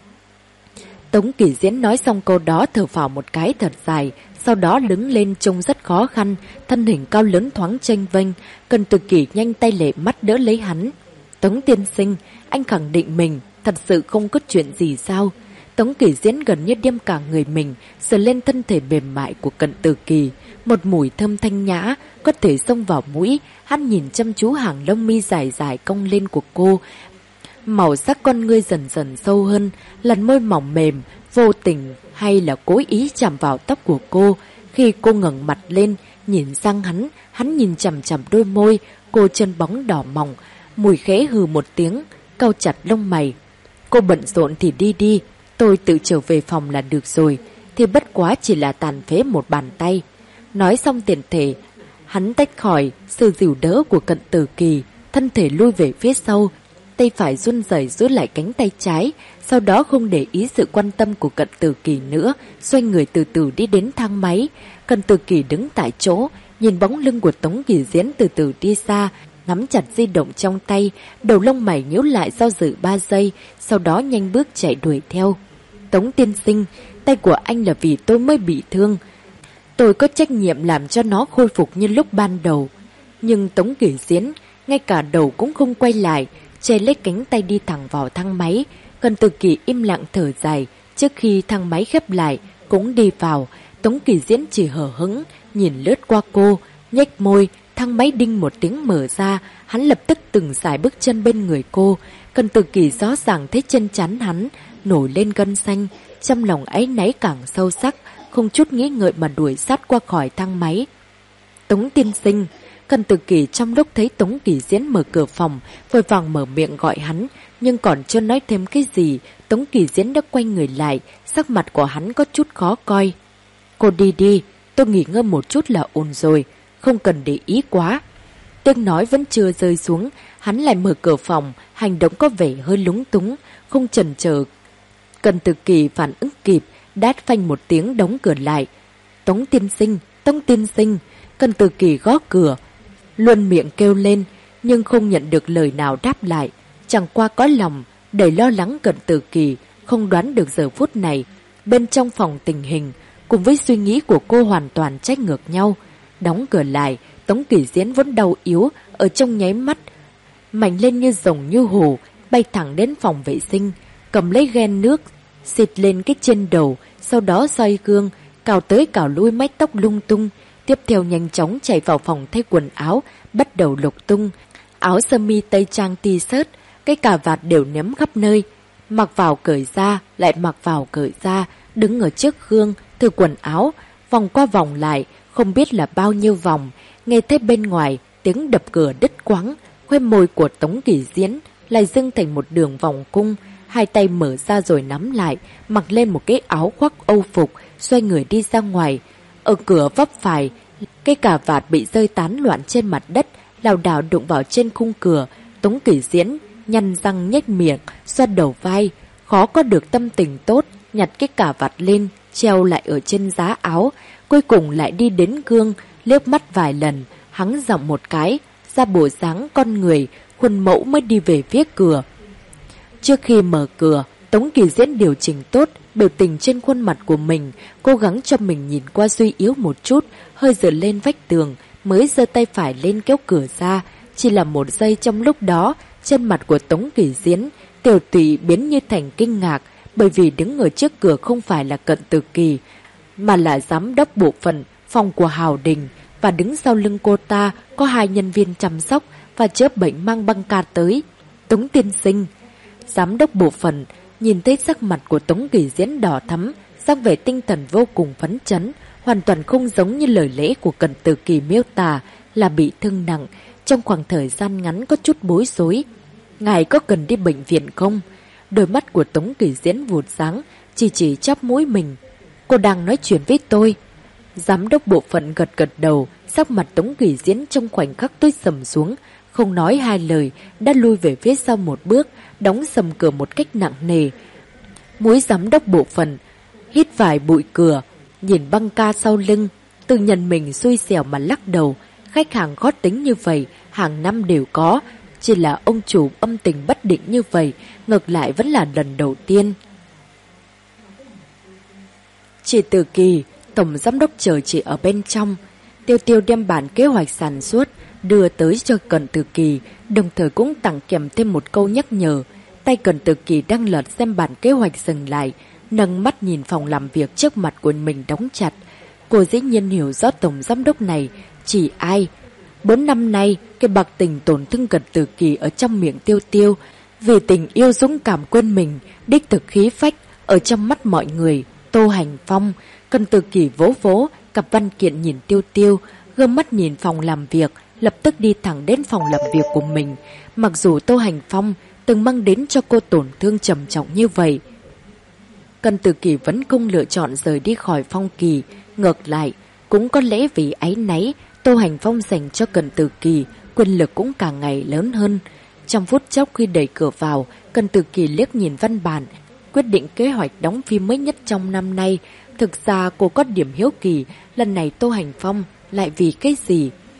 Tống Kỳ Diễn nói xong câu đó thở phào một cái thật dài, sau đó đứng lên trông rất khó khăn, thân hình cao lớn thoáng chênh vênh. Cận Tử Kỳ nhanh tay lệ mắt đỡ lấy hắn. Tống tiên sinh, anh khẳng định mình thật sự không có chuyện gì sao? Tống Kỳ Diễn gần như đem cả người mình sờ lên thân thể mềm mại của Cận Tử Kỳ, một mùi thơm thanh nhã có thể xông vào mũi. Hắn nhìn chăm chú hàng lông mi dài dài cong lên của cô, màu sắc con ngươi dần dần sâu hơn, lần môi mỏng mềm, vô tình hay là cố ý chạm vào tóc của cô. Khi cô ngẩng mặt lên nhìn sang hắn nhìn chằm chằm đôi môi cô chân bóng đỏ mỏng, mùi khẽ hừ một tiếng, cau chặt lông mày. Cô bận rộn thì đi đi, tôi tự trở về phòng là được rồi, thì bất quá chỉ là tàn phế một bàn tay. Nói xong tiền thể, hắn tách khỏi sự dìu đỡ của Cận Tử Kỳ, thân thể lui về phía sau, tay phải run rẩy giữ lại cánh tay trái, sau đó không để ý sự quan tâm của Cận Tử Kỳ nữa, xoay người từ từ đi đến thang máy. Cận Tử Kỳ đứng tại chỗ, nhìn bóng lưng của Tống Kỳ Diễn từ từ đi xa, nắm chặt di động trong tay, đầu lông mày nhíu lại do dự 3 giây, sau đó nhanh bước chạy đuổi theo. Tống tiên sinh, tay của anh là vì tôi mới bị thương. Tôi có trách nhiệm làm cho nó khôi phục như lúc ban đầu. Nhưng Tống Kỷ Diễn, ngay cả đầu cũng không quay lại, che lấy cánh tay đi thẳng vào thang máy. Cần Từ Kỳ im lặng thở dài, trước khi thang máy khép lại, cũng đi vào. Tống Kỷ Diễn chỉ hờ hững, nhìn lướt qua cô, nhếch môi, thang máy đinh một tiếng mở ra, hắn lập tức từng sải bước chân bên người cô. Cần Từ Kỳ rõ ràng thấy chân chắn hắn nổi lên gân xanh, trong lòng áy náy càng sâu sắc, không chút nghĩ ngợi mà đuổi sát qua khỏi thang máy. Tống tiên sinh, Cần Từ Kỳ trong lúc thấy Tống Kỷ Diễn mở cửa phòng, vội vàng mở miệng gọi hắn, nhưng còn chưa nói thêm cái gì, Tống Kỷ Diễn đã quay người lại, sắc mặt của hắn có chút khó coi. Cô đi đi, tôi nghỉ ngơi một chút là ổn rồi, không cần để ý quá. Tiếng nói vẫn chưa rơi xuống, hắn lại mở cửa phòng, hành động có vẻ hơi lúng túng, không chần chờ. Cần Từ Kỳ phản ứng kịp, đát phanh một tiếng đóng cửa lại. Tống tiên sinh, Tống tiên sinh. Cần Từ Kỳ gõ cửa, luôn miệng kêu lên, nhưng không nhận được lời nào đáp lại. Chẳng qua có lòng, đầy lo lắng Cần Từ Kỳ, không đoán được giờ phút này. Bên trong phòng tình hình, cùng với suy nghĩ của cô hoàn toàn trách ngược nhau. Đóng cửa lại, Tống Kỷ Diễn vốn đau yếu, ở trong nháy mắt, mạnh lên như rồng như hổ, bay thẳng đến phòng vệ sinh, cầm lấy ghen nước, xịt lên cái trên đầu, sau đó xoay gương, cào tới cào lui mái tóc lung tung. Tiếp theo nhanh chóng chạy vào phòng thay quần áo, bắt đầu lục tung. Áo sơ mi tây trang t-shirt, cái cà vạt đều ném khắp nơi. Mặc vào cởi ra, lại mặc vào cởi ra, đứng ở trước gương, thử quần áo, vòng qua vòng lại, không biết là bao nhiêu vòng. Nghe thấy bên ngoài, tiếng đập cửa đứt quãng, khóe môi của Tống Kỷ Diễn lại dưng thành một đường vòng cung. Hai tay mở ra rồi nắm lại, mặc lên một cái áo khoác âu phục, xoay người đi ra ngoài. Ở cửa vấp phải, cái cà vạt bị rơi tán loạn trên mặt đất, lảo đảo đụng vào trên khung cửa. Tống Kỷ Diễn nhăn răng nhếch miệng, xoa đầu vai, khó có được tâm tình tốt, nhặt cái cà vạt lên, treo lại ở trên giá áo, cuối cùng lại đi đến gương, liếc mắt vài lần, hắng giọng một cái, ra bộ dáng con người, khuôn mẫu mới đi về phía cửa. Trước khi mở cửa, Tống Kỷ Diễn điều chỉnh tốt biểu tình trên khuôn mặt của mình, cố gắng cho mình nhìn qua suy yếu một chút, hơi dựa lên vách tường, mới giơ tay phải lên kéo cửa ra. Chỉ là một giây trong lúc đó, trên mặt của Tống Kỷ Diễn, tiểu tụy biến như thành kinh ngạc, bởi vì đứng ở trước cửa không phải là Cận Từ Kỳ, mà là giám đốc bộ phận phòng của Hào Đình, và đứng sau lưng cô ta có hai nhân viên chăm sóc và chữa bệnh mang băng ca tới. Tống tiên sinh. Giám đốc bộ phận nhìn thấy sắc mặt của Tống Kỷ Diễn đỏ thắm, dáng vẻ tinh thần vô cùng phấn chấn, hoàn toàn không giống như lời lẽ của Cận Từ Kỳ miêu tả là bị thương nặng, trong khoảng thời gian ngắn có chút bối rối. Ngài có cần đi bệnh viện không? Đôi mắt của Tống Kỷ Diễn vụt sáng, chỉ chóp mũi mình. Cô đang nói chuyện với tôi. Giám đốc bộ phận gật gật đầu, sắc mặt Tống Kỷ Diễn trong khoảnh khắc tối sầm xuống, không nói hai lời, đã lui về phía sau một bước, đóng sầm cửa một cách nặng nề. Mũi giám đốc bộ phận hít vài bụi cửa, nhìn băng ca sau lưng, tự nhận mình xui xẻo mà lắc đầu. Khách hàng khó tính như vậy, hàng năm đều có, chỉ là ông chủ âm tình bất định như vậy, ngược lại vẫn là lần đầu tiên. Chị Từ Kỳ, tổng giám đốc chờ chị ở bên trong. Tiêu Tiêu đem bản kế hoạch sản xuất đưa tới cho Cận Từ Kỳ, đồng thời cũng tặng kèm thêm một câu nhắc nhở. Tay Cận Từ Kỳ đang lật xem bản kế hoạch dừng lại, nâng mắt nhìn phòng làm việc trước mặt của mình đóng chặt. Cô dĩ nhiên hiểu rõ tổng giám đốc này chỉ ai. 4 năm nay, cái bạc tình tổn thương Cận Từ Kỳ ở trong miệng Tiêu Tiêu, vì tình yêu dũng cảm quên mình, đích thực khí phách ở trong mắt mọi người. Tô Hành Phong. Cận Từ Kỳ vỗ vỗ cặp văn kiện nhìn Tiêu Tiêu, gương mắt nhìn phòng làm việc, lập tức đi thẳng đến phòng làm việc của mình. Mặc dù Tô Hành Phong từng mang đến cho cô tổn thương trầm trọng như vậy, Cận Từ Kỳ vẫn không lựa chọn rời đi khỏi Phong Kỳ. Ngược lại, cũng có lẽ vì áy náy, Tô Hành Phong dành cho Cận Từ Kỳ quyền lực cũng càng ngày lớn hơn. Trong phút chốc khi đẩy cửa vào, Cận Từ Kỳ liếc nhìn văn bản, quyết định kế hoạch đóng phim mới nhất trong năm nay. Thực ra cô có điểm hiếu kỳ, lần này Tô Hành Phong lại vì cái gì?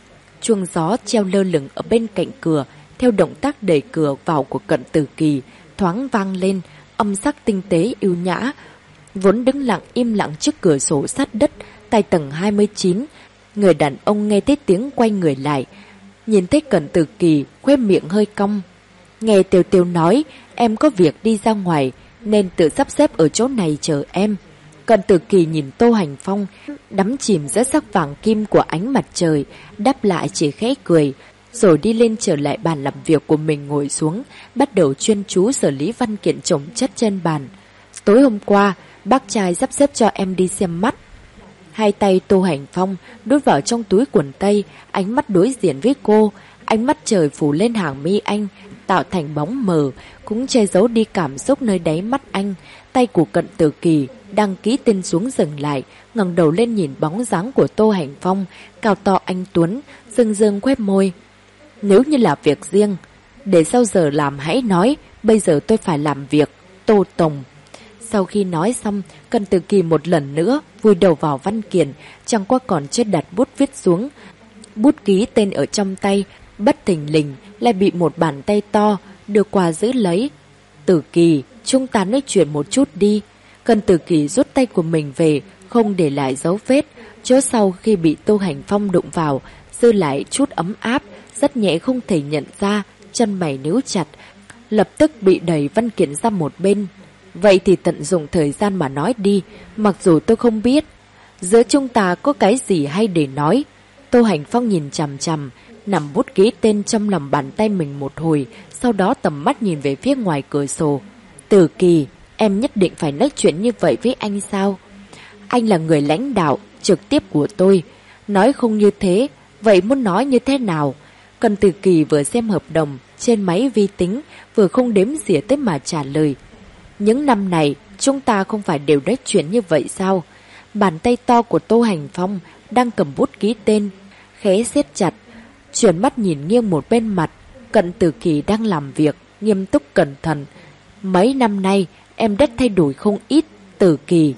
chuông gió treo lơ lửng ở bên cạnh cửa, theo động tác đẩy cửa vào của Cận Tử Kỳ, thoáng vang lên, âm sắc tinh tế ưu nhã. Vốn đứng lặng im lặng trước cửa sổ sát đất, tại tầng 29, người đàn ông nghe thấy tiếng quay người lại, nhìn thấy Cận Tử Kỳ, khóe miệng hơi cong. Nghe Tiêu Tiêu nói, em có việc đi ra ngoài, nên tự sắp xếp ở chỗ này chờ em. Cận Tử Kỳ nhìn Tô Hành Phong, đắm chìm giữa sắc vàng kim của ánh mặt trời, đáp lại chỉ khẽ cười, rồi đi lên trở lại bàn làm việc của mình ngồi xuống, bắt đầu chuyên chú xử lý văn kiện chồng chất trên bàn. Tối hôm qua, bác trai sắp xếp cho em đi xem mắt. Hai tay Tô Hành Phong đút vào trong túi quần tây, ánh mắt đối diện với cô, ánh mắt trời phủ lên hàng mi anh, tạo thành bóng mờ, cũng che giấu đi cảm xúc nơi đáy mắt anh. Tay của Cận Tử Kỳ đang ký tên xuống dừng lại, ngẩng đầu lên nhìn bóng dáng của Tô Hành Phong, cao to anh tuấn, dương dương khoét môi. Nếu như là việc riêng, để sau giờ làm hãy nói, bây giờ tôi phải làm việc. Tô Tổng. Sau khi nói xong, Cận Tử Kỳ một lần nữa vùi đầu vào văn kiện, chẳng qua còn chưa đặt bút viết xuống. Bút ký tên ở trong tay, bất thình lình lại bị một bàn tay to đưa qua giữ lấy. Tử Kỳ, chúng ta nói chuyện một chút đi. Cận Tử Kỳ rút tay của mình về, không để lại dấu vết. Chỗ sau khi bị Tô Hành Phong đụng vào, dư lại chút ấm áp, rất nhẹ không thể nhận ra, chân mày níu chặt, lập tức bị đẩy văn kiện ra một bên. Vậy thì tận dụng thời gian mà nói đi, mặc dù tôi không biết giữa chúng ta có cái gì hay để nói. Tô Hành Phong nhìn chằm chằm, nằm bút ký tên trong lòng bàn tay mình một hồi, sau đó tầm mắt nhìn về phía ngoài cửa sổ. Tử Kỳ, em nhất định phải nói chuyện như vậy với anh sao? Anh là người lãnh đạo trực tiếp của tôi, nói không như thế, vậy muốn nói như thế nào? Cận Tử Kỳ vừa xem hợp đồng trên máy vi tính, vừa không đếm xỉa tới mà trả lời. Những năm này, chúng ta không phải đều nói chuyện như vậy sao? Bàn tay to của Tô Hành Phong đang cầm bút ký tên, khẽ siết chặt, chuyển mắt nhìn nghiêng một bên mặt. Cận Tử Kỳ đang làm việc, nghiêm túc cẩn thận. Mấy năm nay, em đã thay đổi không ít, Tử Kỳ.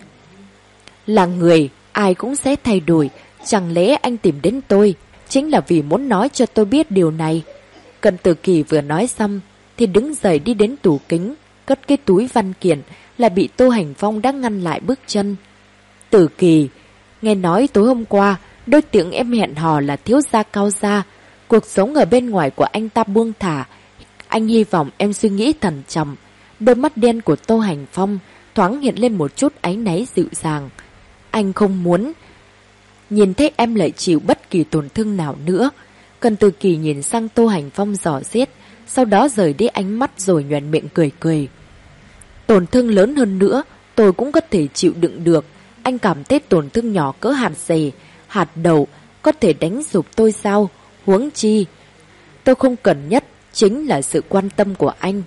Là người, ai cũng sẽ thay đổi. Chẳng lẽ anh tìm đến tôi chính là vì muốn nói cho tôi biết điều này? Cận Tử Kỳ vừa nói xong thì đứng dậy đi đến tủ kính, cất cái túi văn kiện, lại bị Tô Hành Phong đã ngăn lại bước chân. Tử Kỳ, nghe nói tối hôm qua đối tượng em hẹn hò là thiếu gia Cao gia. Cuộc sống ở bên ngoài của anh ta buông thả, anh hy vọng em suy nghĩ thận trọng. Đôi mắt đen của Tô Hành Phong thoáng hiện lên một chút áy náy dịu dàng. Anh không muốn nhìn thấy em lại chịu bất kỳ tổn thương nào nữa. Cận Tử Kỳ nhìn sang Tô Hành Phong dò xét, sau đó rời đi ánh mắt rồi nhoẻn miệng cười cười. Tổn thương lớn hơn nữa, tôi cũng có thể chịu đựng được. Anh cảm thấy tổn thương nhỏ cỡ hạt dề, hạt đậu, có thể đánh sụp tôi sao? Huống chi, tôi không cần nhất chính là sự quan tâm của anh.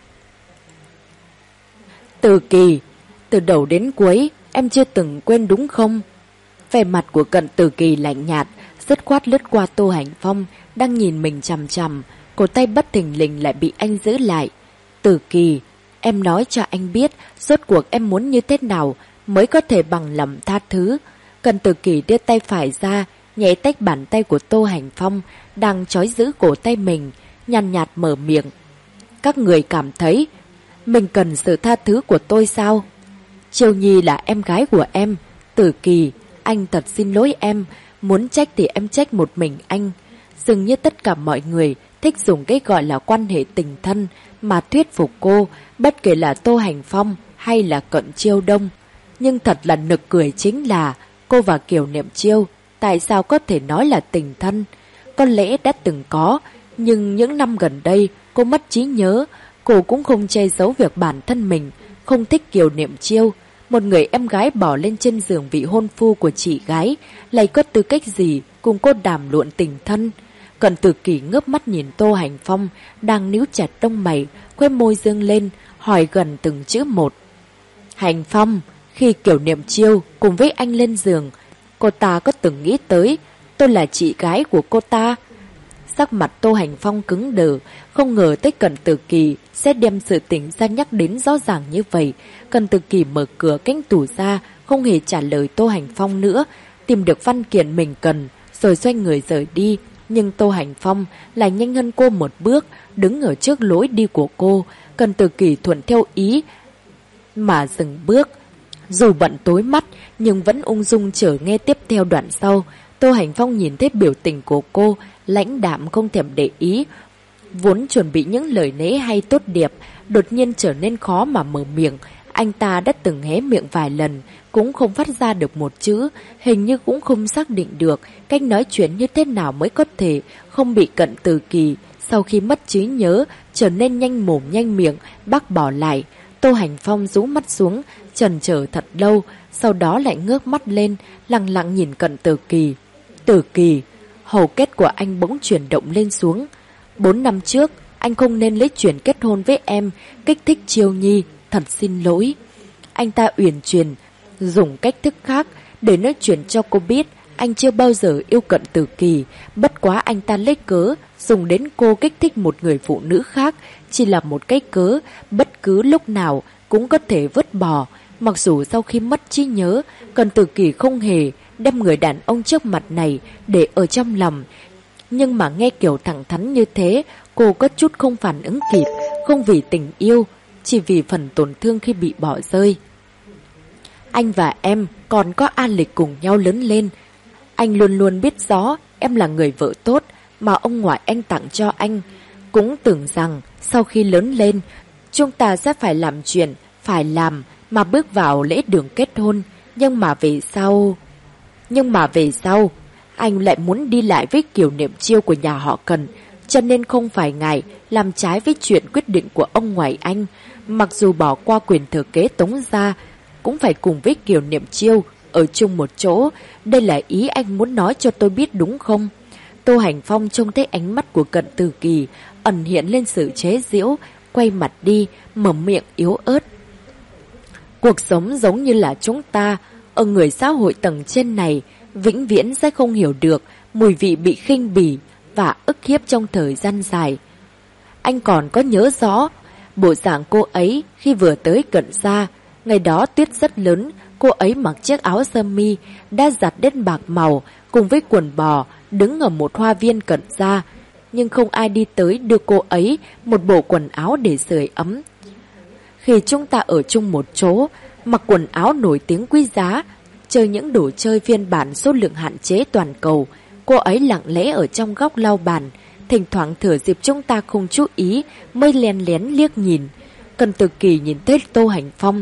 Tử Kỳ, từ đầu đến cuối, em chưa từng quên đúng không? Vẻ mặt của Cận Tử Kỳ lạnh nhạt, dứt khoát lướt qua Tô Hành Phong, đang nhìn mình chằm chằm, cổ tay bất thình lình lại bị anh giữ lại. Tử Kỳ, em nói cho anh biết, rốt cuộc em muốn như thế nào mới có thể bằng lòng tha thứ. Cận Tử Kỳ đưa tay phải ra, nhẹ tách bàn tay của Tô Hành Phong, đang trói giữ cổ tay mình, nhàn nhạt mở miệng. Các người cảm thấy mình cần sự tha thứ của tôi sao? Chiêu Nhi là em gái của em. Tử Kỳ, anh thật xin lỗi em, muốn trách thì em trách một mình anh. Dường như tất cả mọi người thích dùng cái gọi là quan hệ tình thân mà thuyết phục cô, bất kể là Tô Hành Phong hay là Cận Chiêu Đông. Nhưng thật là nực cười chính là cô và Kiều Niệm Chiêu tại sao có thể nói là tình thân? Có lẽ đã từng có, nhưng những năm gần đây cô mất trí nhớ. Cô cũng không che giấu việc bản thân mình không thích Kiều Niệm Chiêu. Một người em gái bỏ lên trên giường vị hôn phu của chị gái, lại có tư cách gì cùng cô đàm luận tình thân? Cận Tử Kỳ ngước mắt nhìn Tô Hành Phong đang níu chặt lông mày, khóe môi dương lên, hỏi gần từng chữ một. Hành Phong, khi Kiều Niệm Chiêu cùng với anh lên giường, cô ta có từng nghĩ tới tôi là chị gái của cô ta? Sắc mặt Tô Hành Phong cứng đờ, không ngờ tới Cận Tử Kỳ sẽ đem sự tình ra nhắc đến rõ ràng như vậy. Cận Tử Kỳ mở cửa cánh tủ ra, không hề trả lời Tô Hành Phong nữa, tìm được văn kiện mình cần, rồi xoay người rời đi. Nhưng Tô Hành Phong lại nhanh hơn cô một bước, đứng ở trước lối đi của cô. Cần Từ Kỳ thuận theo ý mà dừng bước. Dù bận tối mắt nhưng vẫn ung dung chờ nghe tiếp theo đoạn sau. Tô Hành Phong nhìn thấy biểu tình của cô, lãnh đạm không thèm để ý. Vốn chuẩn bị những lời lẽ hay tốt đẹp, đột nhiên trở nên khó mà mở miệng. Anh ta đã từng hé miệng vài lần, cũng không phát ra được một chữ, hình như cũng không xác định được cách nói chuyện như thế nào mới có thể không bị Cận Từ Kỳ sau khi mất trí nhớ trở nên nhanh mồm nhanh miệng, bác bỏ lại. Tô Hành Phong rũ mắt xuống, chần chờ thật lâu, sau đó lại ngước mắt lên, lặng lặng nhìn Cận Từ Kỳ. Từ Kỳ, hầu kết của anh bỗng chuyển động lên xuống. 4 năm trước, anh không nên lấy chuyện kết hôn với em, kích thích Chiêu Nhi, thật xin lỗi. Anh ta uyển chuyển, dùng cách thức khác để nói chuyện cho cô biết anh chưa bao giờ yêu Cận Từ Kỳ, bất quá anh ta lấy cớ dùng đến cô kích thích một người phụ nữ khác, chỉ là một cái cớ bất cứ lúc nào cũng có thể vứt bỏ. Mặc dù sau khi mất trí nhớ, Cận Từ Kỳ không hề đem người đàn ông trước mặt này để ở trong lòng, nhưng mà nghe kiểu thẳng thắn như thế, cô có chút không phản ứng kịp, không vì tình yêu, chỉ vì phần tổn thương khi bị bỏ rơi. Anh và em còn có A Lịch cùng nhau lớn lên. Anh luôn luôn biết rõ em là người vợ tốt mà ông ngoại anh tặng cho anh. Cũng tưởng rằng sau khi lớn lên, chúng ta sẽ phải làm chuyện, phải làm mà bước vào lễ đường kết hôn. Nhưng mà về sau, anh lại muốn đi lại với Kiều Niệm Chiêu của nhà họ Cần, cho nên không phải ngại làm trái với chuyện quyết định của ông ngoại anh. Mặc dù bỏ qua quyền thừa kế Tống gia, cũng phải cùng với Kiều Niệm Chiêu ở chung một chỗ. Đây là ý anh muốn nói cho tôi biết đúng không? Tô Hành Phong trông thấy ánh mắt của Cận Từ Kỳ ẩn hiện lên sự chế giễu, quay mặt đi, mở miệng yếu ớt. Cuộc sống giống như là chúng ta, ở người xã hội tầng trên này, vĩnh viễn sẽ không hiểu được mùi vị bị khinh bỉ và ức hiếp trong thời gian dài. Anh còn có nhớ rõ bộ dạng cô ấy khi vừa tới Cận gia. Ngày đó tuyết rất lớn, cô ấy mặc chiếc áo sơ mi đã giặt đến bạc màu cùng với quần bò, đứng ở một hoa viên Cận gia, nhưng không ai đi tới đưa cô ấy một bộ quần áo để sưởi ấm. Khi chúng ta ở chung một chỗ, mặc quần áo nổi tiếng quý giá, chơi những đồ chơi phiên bản số lượng hạn chế toàn cầu, cô ấy lặng lẽ ở trong góc lau bàn, thỉnh thoảng thừa dịp chúng ta không chú ý mới lén lén liếc nhìn. Cận Từ Kỳ nhìn thấy Tô Hành Phong,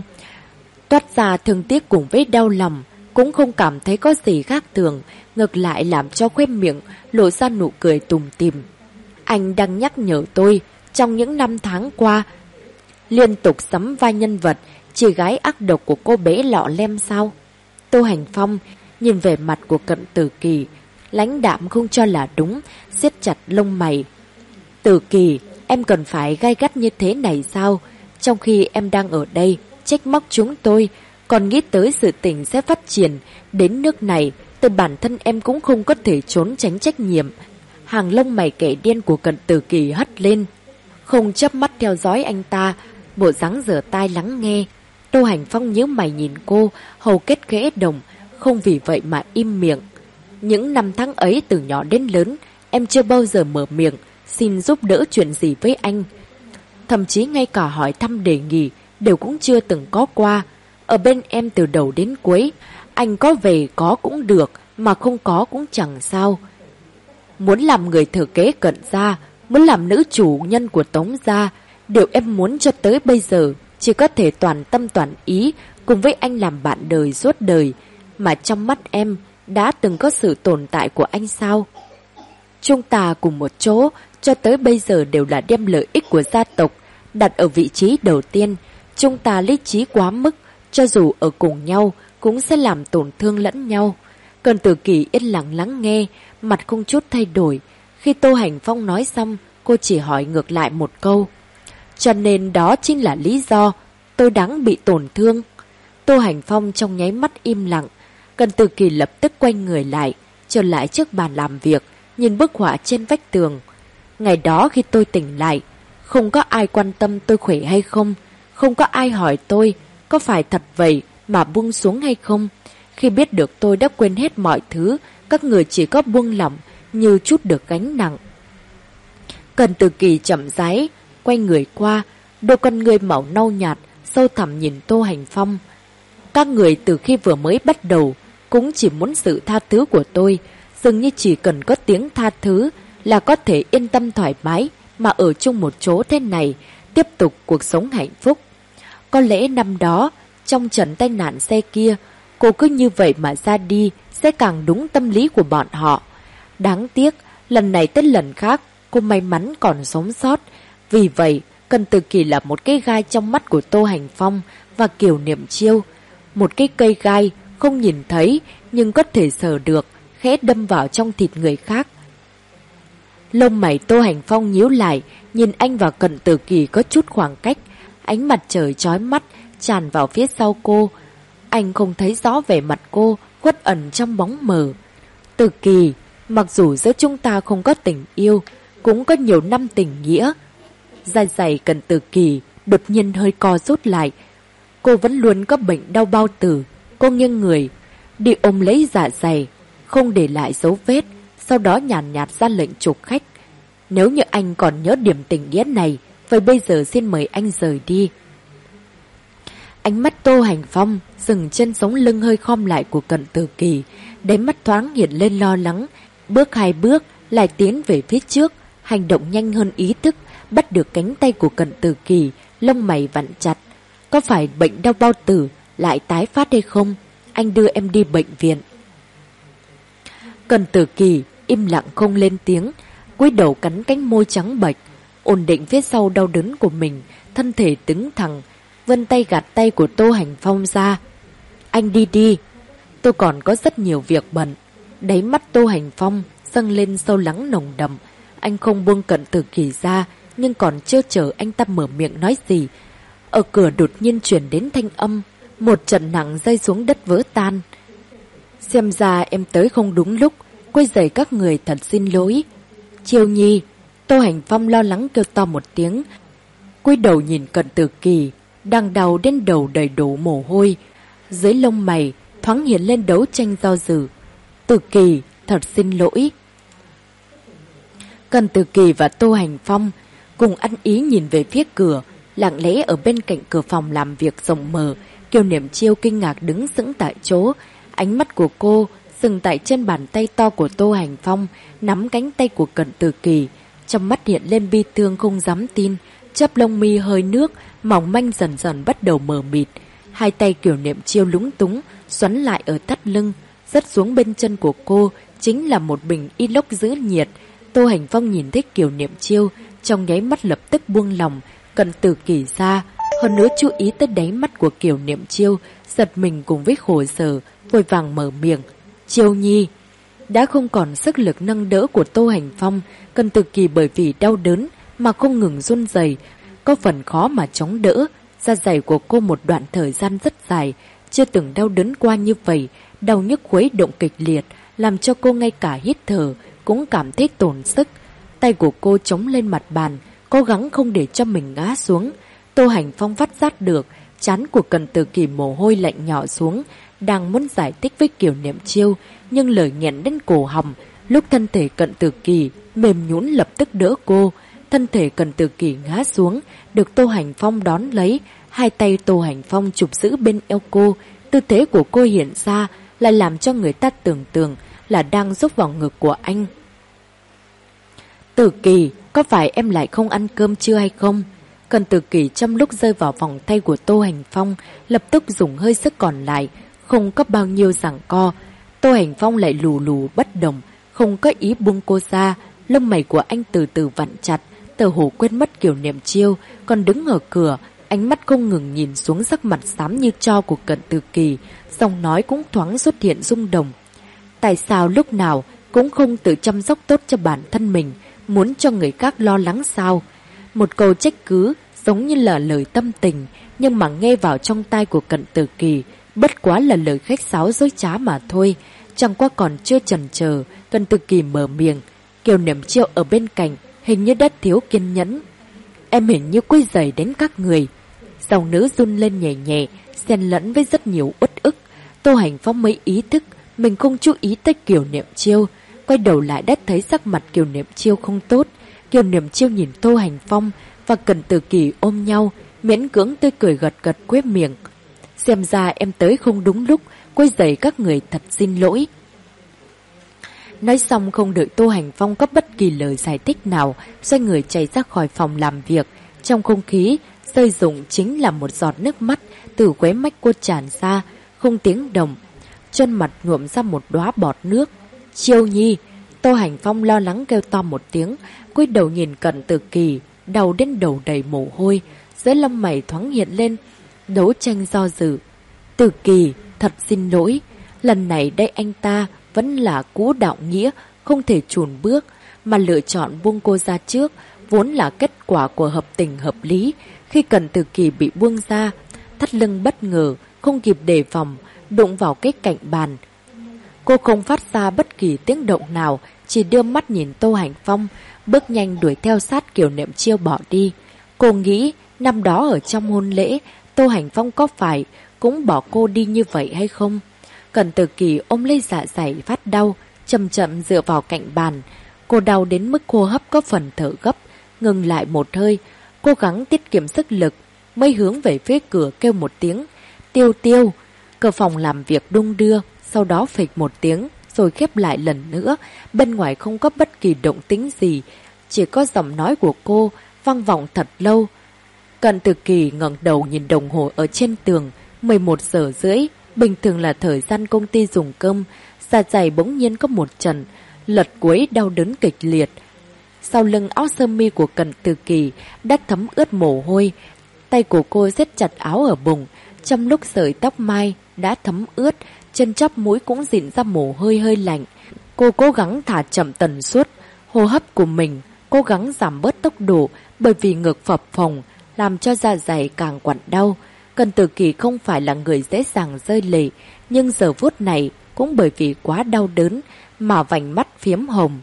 toát ra thương tiếc cùng với đau lòng, cũng không cảm thấy có gì khác thường, ngược lại làm cho khóe miệng lộ ra nụ cười tủm tỉm. Anh đang nhắc nhở tôi, trong những năm tháng qua, liên tục sắm vai nhân vật chị gái ác độc của cô bé Lọ Lem sao? Tô Hành Phong nhìn về mặt của Cận Từ Kỳ, lãnh đạm không cho là đúng, siết chặt lông mày. Từ Kỳ, em cần phải gay gắt như thế này sao? Trong khi em đang ở đây trách móc chúng tôi, còn nghĩ tới sự tình sẽ phát triển đến nước này, từ bản thân em cũng không có thể trốn tránh trách nhiệm. Hàng lông mày kẻ điên của Cận Từ Kỳ hất lên, không chớp mắt theo dõi anh ta, bộ dáng giở tai lắng nghe. Tô Hành Phong nhíu mày nhìn cô, hầu kết khẽ đồng, không vì vậy mà im miệng. Những năm tháng ấy từ nhỏ đến lớn, em chưa bao giờ mở miệng xin giúp đỡ chuyện gì với anh. Thậm chí ngay cả hỏi thăm đề nghị đều cũng chưa từng có qua. Ở bên em từ đầu đến cuối, anh có về có cũng được, mà không có cũng chẳng sao. Muốn làm người thừa kế Cận gia, muốn làm nữ chủ nhân của Tống gia, điều em muốn cho tới bây giờ chỉ có thể toàn tâm toàn ý cùng với anh làm bạn đời suốt đời. Mà trong mắt em đã từng có sự tồn tại của anh sao? Chúng ta cùng một chỗ cho tới bây giờ đều là đem lợi ích của gia tộc đặt ở vị trí đầu tiên. Chúng ta lý trí quá mức, cho dù ở cùng nhau cũng sẽ làm tổn thương lẫn nhau. Cận Từ Kỳ yên lặng lắng nghe, mặt không chút thay đổi. Khi Tô Hành Phong nói xong, cô chỉ hỏi ngược lại một câu. Cho nên đó chính là lý do tôi đáng bị tổn thương. Tô Hành Phong trong nháy mắt im lặng. Cận Từ Kỳ lập tức quay người lại, trở lại trước bàn làm việc, nhìn bức họa trên vách tường. Ngày đó khi tôi tỉnh lại, không có ai quan tâm tôi khỏe hay không, không có ai hỏi tôi có phải thật vậy mà buông xuống hay không. Khi biết được tôi đã quên hết mọi thứ, các người chỉ có buông lỏng như chút được gánh nặng. Cần Tử Kỳ chậm rãi, quay người qua, đôi con người màu nâu nhạt, sâu thẳm nhìn Tô Hành Phong. Các người từ khi vừa mới bắt đầu, cũng chỉ muốn sự tha thứ của tôi, dường như chỉ cần có tiếng tha thứ là có thể yên tâm thoải mái mà ở chung một chỗ thế này, tiếp tục cuộc sống hạnh phúc. Có lẽ năm đó, trong trận tai nạn xe kia, cô cứ như vậy mà ra đi sẽ càng đúng tâm lý của bọn họ. Đáng tiếc, lần này tới lần khác, cô may mắn còn sống sót. Vì vậy, Cần Tử Kỳ là một cái gai trong mắt của Tô Hành Phong và Kiều Niệm Chiêu. Một cái cây gai không nhìn thấy nhưng có thể sờ được, khẽ đâm vào trong thịt người khác. Lông mày Tô Hành Phong nhíu lại, nhìn anh và Cần Tử Kỳ có chút khoảng cách. Ánh mặt trời chói mắt tràn vào phía sau cô. Anh không thấy rõ vẻ mặt cô, khuất ẩn trong bóng mờ. Tử Kỳ, mặc dù giữa chúng ta không có tình yêu, cũng có nhiều năm tình nghĩa. Da dày Cần Tử Kỳ đột nhiên hơi co rút lại. Cô vẫn luôn có bệnh đau bao tử. Cô nghiêng người, đi ôm lấy dạ dày, không để lại dấu vết, sau đó nhàn nhạt ra lệnh chụp khách. Nếu như anh còn nhớ điểm tình nghĩa này, vậy bây giờ xin mời anh rời đi. Ánh mắt Tô Hành Phong dừng trên sống lưng hơi khom lại của Cần Tử Kỳ, đáy mắt thoáng hiện lên lo lắng. Bước 2 bước lại tiến về phía trước, hành động nhanh hơn ý thức, bắt được cánh tay của Cần Tử Kỳ, lông mày vặn chặt. Có phải bệnh đau bao tử lại tái phát hay không? Anh đưa em đi bệnh viện. Cần Tử Kỳ im lặng không lên tiếng, cúi đầu cắn cánh môi trắng bệch, ổn định phía sau đau đớn của mình, thân thể đứng thẳng, vươn tay gạt tay của Tô Hành Phong ra. Anh đi đi, tôi còn có rất nhiều việc bận. Đáy mắt Tô Hành Phong dâng lên sâu lắng nồng đậm. Anh không buông Cận Tử Kỳ ra, nhưng còn chưa chờ anh ta mở miệng nói gì, ở cửa đột nhiên chuyển đến thanh âm, một trận nặng rơi xuống đất vỡ tan. Xem ra em tới không đúng lúc, quấy rầy các người, thật xin lỗi. Chiêu Nhi, Tô Hành Phong lo lắng kêu to một tiếng, cúi đầu nhìn Cận Tử Kỳ, đang đau đến đầu đầy đổ mồ hôi. Dưới lông mày thoáng hiện lên đấu tranh do dự. Tử Kỳ, thật xin lỗi. Cận Tử Kỳ và Tô Hành Phong cùng ăn ý nhìn về phía cửa. Lặng lẽ ở bên cạnh cửa phòng làm việc rộng mở, Kiều Niệm Chiêu kinh ngạc đứng sững tại chỗ. Ánh mắt của cô dừng tại trên bàn tay to của Tô Hành Phong, nắm cánh tay của Cận Tử Kỳ. Trong mắt hiện lên bi thương không dám tin, chớp lông mi hơi nước, mỏng manh dần dần bắt đầu mờ mịt. Hai tay Kiều Niệm Chiêu lúng túng, xoắn lại ở thắt lưng, rớt xuống bên chân của cô, chính là một bình inox giữ nhiệt. Tô Hành Phong nhìn thấy Kiều Niệm Chiêu, trong nháy mắt lập tức buông lòng Cận Tử Kỳ ra, hơn nữa chú ý tới đáy mắt của Kiều Niệm Chiêu, giật mình cùng với khổ sở, vội vàng mở miệng. Chiêu Nhi. Đã không còn sức lực nâng đỡ của Tô Hành Phong, Cận Tử Kỳ bởi vì đau đớn mà không ngừng run rẩy, có phần khó mà chống đỡ. Da dày của cô một đoạn thời gian rất dài, chưa từng đau đớn qua như vậy, đau nhức khuấy động kịch liệt, làm cho cô ngay cả hít thở cũng cảm thấy tổn sức. Tay của cô chống lên mặt bàn, cố gắng không để cho mình ngã xuống. Tô Hành Phong phát giác được, trán của Cận Tử Kỳ mồ hôi lạnh nhỏ xuống, đang muốn giải thích với Kiều Niệm Chiêu, nhưng lời nghẹn đến cổ họng. Lúc thân thể Cận Tử Kỳ mềm nhũn lập tức đỡ cô, thân thể Cận Tử Kỳ ngã xuống, được Tô Hành Phong đón lấy, hai tay Tô Hành Phong chụp giữ bên eo cô. Tư thế của cô hiện ra lại làm cho người ta tưởng tượng là đang giúp vào ngực của anh. Tử Kỳ, có phải em lại không ăn cơm chưa hay không? Cận Tử Kỳ trong lúc rơi vào vòng tay của Tô Hành Phong, lập tức dùng hơi sức còn lại, không có bao nhiêu giằng co. Tô Hành Phong lại lù lù bất động, không có ý buông cô ra. Lông mày của anh từ từ vặn chặt, tờ hồ quên mất Kiều Niệm Chiêu còn đứng ở cửa, ánh mắt không ngừng nhìn xuống sắc mặt xám như tro của Cận Tử Kỳ, giọng nói cũng thoáng xuất hiện rung động. Tại sao lúc nào cũng không tự chăm sóc tốt cho bản thân mình, muốn cho người khác lo lắng sao? Một câu trách cứ giống như là lời tâm tình, nhưng mà nghe vào trong tai của Cận Tử Kỳ bất quá là lời khách sáo dối trá mà thôi. Chẳng qua còn chưa chần chờ, Cận Tử Kỳ mở miệng. Kiều Niệm Chiêu ở bên cạnh hình như đã thiếu kiên nhẫn. Em hình như quấy rầy đến các người. Giọng nữ run lên nhẹ nhẹ, xen lẫn với rất nhiều uất ức. Tô Hành Phong mới ý thức mình không chú ý tới Kiều Niệm Chiêu, Quay đầu lại đã thấy sắc mặt Kiều Niệm Chiêu không tốt. Kiều Niệm Chiêu nhìn Tô Hành Phong và Cận Tử Kỳ ôm nhau, miễn cưỡng tươi cười gật gật quét miệng. Xem ra em tới không đúng lúc, quấy rầy các người thật xin lỗi. Nói xong không đợi Tô Hành Phong có bất kỳ lời giải thích nào, xoay người chạy ra khỏi phòng làm việc. Trong không khí, rơi rụng chính là một giọt nước mắt từ khóe mắt cô tràn ra, không tiếng động. Chân mặt nhuộm ra một đóa bọt nước. Chiêu Nhi! Tô Hành Phong lo lắng kêu to một tiếng, cúi đầu nhìn Cận Tử Kỳ, đầu đến đầu đầy mồ hôi, dưới lông mày thoáng hiện lên đấu tranh do dự. Tử Kỳ, thật xin lỗi, lần này đây anh ta vẫn là cũ đạo nghĩa, không thể chùn bước, mà lựa chọn buông cô ra trước, vốn là kết quả của hợp tình hợp lý. Khi Cận Tử Kỳ bị buông ra, thắt lưng bất ngờ, không kịp đề phòng, đụng vào cái cạnh bàn. Cô không phát ra bất kỳ tiếng động nào, chỉ đưa mắt nhìn Tô Hành Phong, bước nhanh đuổi theo sát Kiều Niệm Chiêu bỏ đi. Cô nghĩ năm đó ở trong hôn lễ, Tô Hành Phong có phải cũng bỏ cô đi như vậy hay không? Cận Tử Kỳ ôm lấy dạ dày phát đau, chậm chậm dựa vào cạnh bàn. Cô đau đến mức hô hấp có phần thở gấp, ngừng lại một hơi, cố gắng tiết kiệm sức lực, mới hướng về phía cửa kêu một tiếng. Tiêu Tiêu! Cửa phòng làm việc đung đưa, sau đó phịch một tiếng, rồi khép lại lần nữa. Bên ngoài không có bất kỳ động tĩnh gì, chỉ có giọng nói của cô vang vọng thật lâu. Cận Tử Kỳ ngẩng đầu nhìn đồng hồ ở trên tường, 11 giờ rưỡi, bình thường là thời gian công ty dùng cơm. Dạ dày bỗng nhiên có một trận lật cuối đau đớn kịch liệt. Sau lưng áo sơ mi của Cận Tử Kỳ đã thấm ướt mồ hôi, tay của cô siết chặt áo ở bụng, trong lúc sợi tóc mai đã thấm ướt, chân chóp mũi cũng dịn ra mồ hôi hơi lạnh. Cô cố gắng thả chậm tần suất hô hấp của mình, cố gắng giảm bớt tốc độ, bởi vì ngực phập phồng làm cho dạ dày càng quặn đau. Cận Tử Kỳ không phải là người dễ dàng rơi lệ, nhưng giờ phút này cũng bởi vì quá đau đớn mà vành mắt phiếm hồng.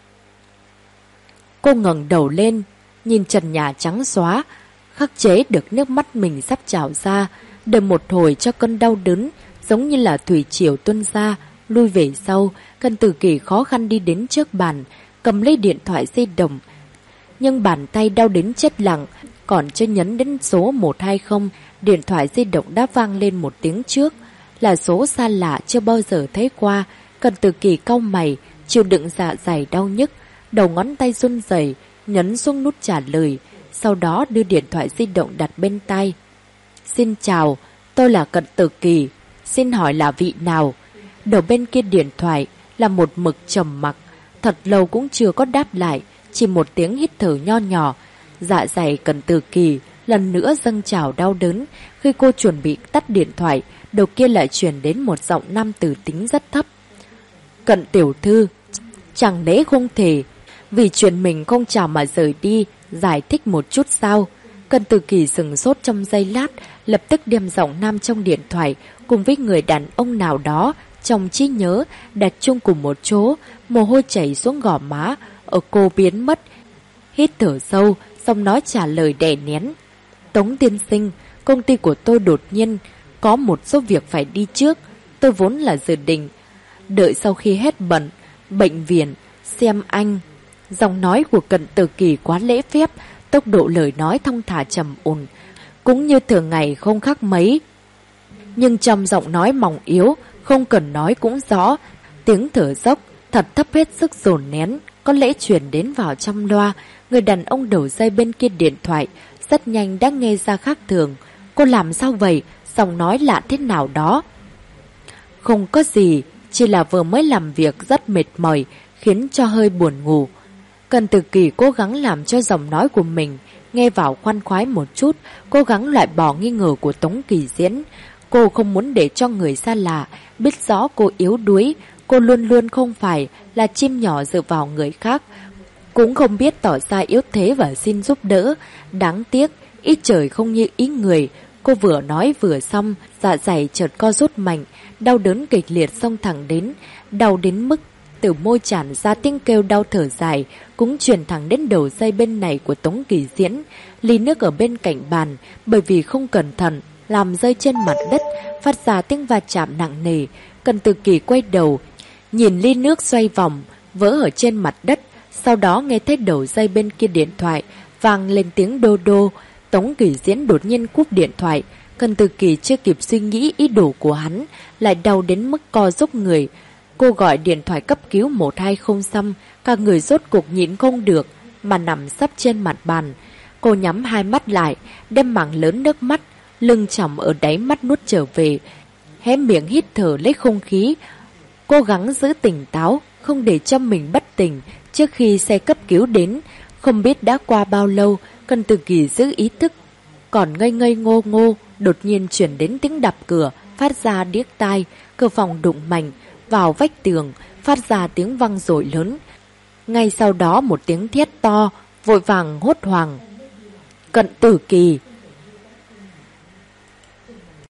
Cô ngẩng đầu lên, nhìn trần nhà trắng xóa, khắc chế được nước mắt mình sắp trào ra, đợi một hồi cho cơn đau đớn giống như là thủy triều tuôn ra, lui về sau. Cận Tử Kỳ khó khăn đi đến trước bàn, cầm lấy điện thoại di động, nhưng bàn tay đau đến chết lặng, còn chưa nhấn đến số 120, điện thoại di động đã vang lên một tiếng trước, là số xa lạ chưa bao giờ thấy qua. Cận Tử Kỳ cau mày, chịu đựng dạ dày đau nhức, đầu ngón tay run rẩy nhấn xuống nút trả lời, sau đó đưa điện thoại di động đặt bên tai. Xin chào, tôi là Cận Tử Kỳ, xin hỏi là vị nào? Đầu bên kia điện thoại là một mực trầm mặc, thật lâu cũng chưa có đáp lại, chỉ một tiếng hít thở nho nhỏ. Dạ dày Cận Tử Kỳ lần nữa dâng trào đau đớn. Khi cô chuẩn bị tắt điện thoại, đầu kia lại truyền đến một giọng nam tử tính rất thấp. Cận tiểu thư, chẳng lẽ không thể vì chuyện mình không chào mà rời đi, giải thích một chút sao? Cận Tử Kỳ sừng sốt trong giây lát, lập tức đem giọng nam trong điện thoại cùng với người đàn ông nào đó trong trí nhớ đặt chung cùng một chỗ. Mồ hôi chảy xuống gò má ở cô biến mất. Hít thở sâu, xong nói trả lời đè nén. Tống tiên sinh, công ty của tôi đột nhiên có một số việc phải đi trước. Tôi vốn là dự định đợi sau khi hết bệnh viện xem anh. Giọng nói của Cận Tử Kỳ quá lễ phép, tốc độ lời nói thong thả trầm ổn, cũng như thường ngày không khác mấy. Nhưng trong giọng nói mỏng yếu, không cần nói cũng rõ, tiếng thở dốc thật thấp hết sức dồn nén, có lẽ truyền đến vào trong loa. Người đàn ông đầu dây bên kia điện thoại rất nhanh đã nghe ra khác thường. Cô làm sao vậy? Giọng nói lạ thế nào đó. Không có gì, chỉ là vừa mới làm việc rất mệt mỏi, khiến cho hơi buồn ngủ. Cận Tử Kỳ cố gắng làm cho giọng nói của mình nghe vào khoan khoái một chút, cố gắng loại bỏ nghi ngờ của Tống Kỳ Diễn. Cô không muốn để cho người xa lạ biết rõ cô yếu đuối. Cô luôn luôn không phải là chim nhỏ dựa vào người khác, cũng không biết tỏ ra yếu thế và xin giúp đỡ. Đáng tiếc, ý trời không như ý người. Cô vừa nói vừa xong, dạ dày chợt co rút mạnh, đau đớn kịch liệt xông thẳng đến, đau đến mức từ môi tràn ra tiếng kêu đau thở dài, cũng truyền thẳng đến đầu dây bên này của Tống Kỳ Diễn. Ly nước ở bên cạnh bàn, bởi vì không cẩn thận làm rơi trên mặt đất, phát ra tiếng va chạm nặng nề. Cận Tử Kỳ quay đầu, nhìn ly nước xoay vòng, vỡ ở trên mặt đất. Sau đó nghe thấy đầu dây bên kia điện thoại vang lên tiếng đô đô. Tống Kỳ Diễn đột nhiên cúp điện thoại. Cần Từ Kỳ chưa kịp suy nghĩ ý đồ của hắn, lại đau đến mức co rúm người. Cô gọi điện thoại cấp cứu 120 xong, cả người rốt cuộc nhịn không được, mà nằm sấp trên mặt bàn. Cô nhắm hai mắt lại, đem mảng lớn nước mắt, lưng chỏng ở đáy mắt nuốt trở về, hé miệng hít thở lấy không khí, cố gắng giữ tỉnh táo, không để cho mình bất tỉnh trước khi xe cấp cứu đến. Không biết đã qua bao lâu, Cần Từ Kỳ giữ ý thức, còn ngây ngây ngô ngô, đột nhiên chuyển đến tiếng đập cửa, phát ra điếc tai, cửa phòng đụng mạnh vào vách tường, phát ra tiếng vang dội lớn. Ngay sau đó một tiếng thét to, vội vàng hốt hoảng. Cận Từ Kỳ!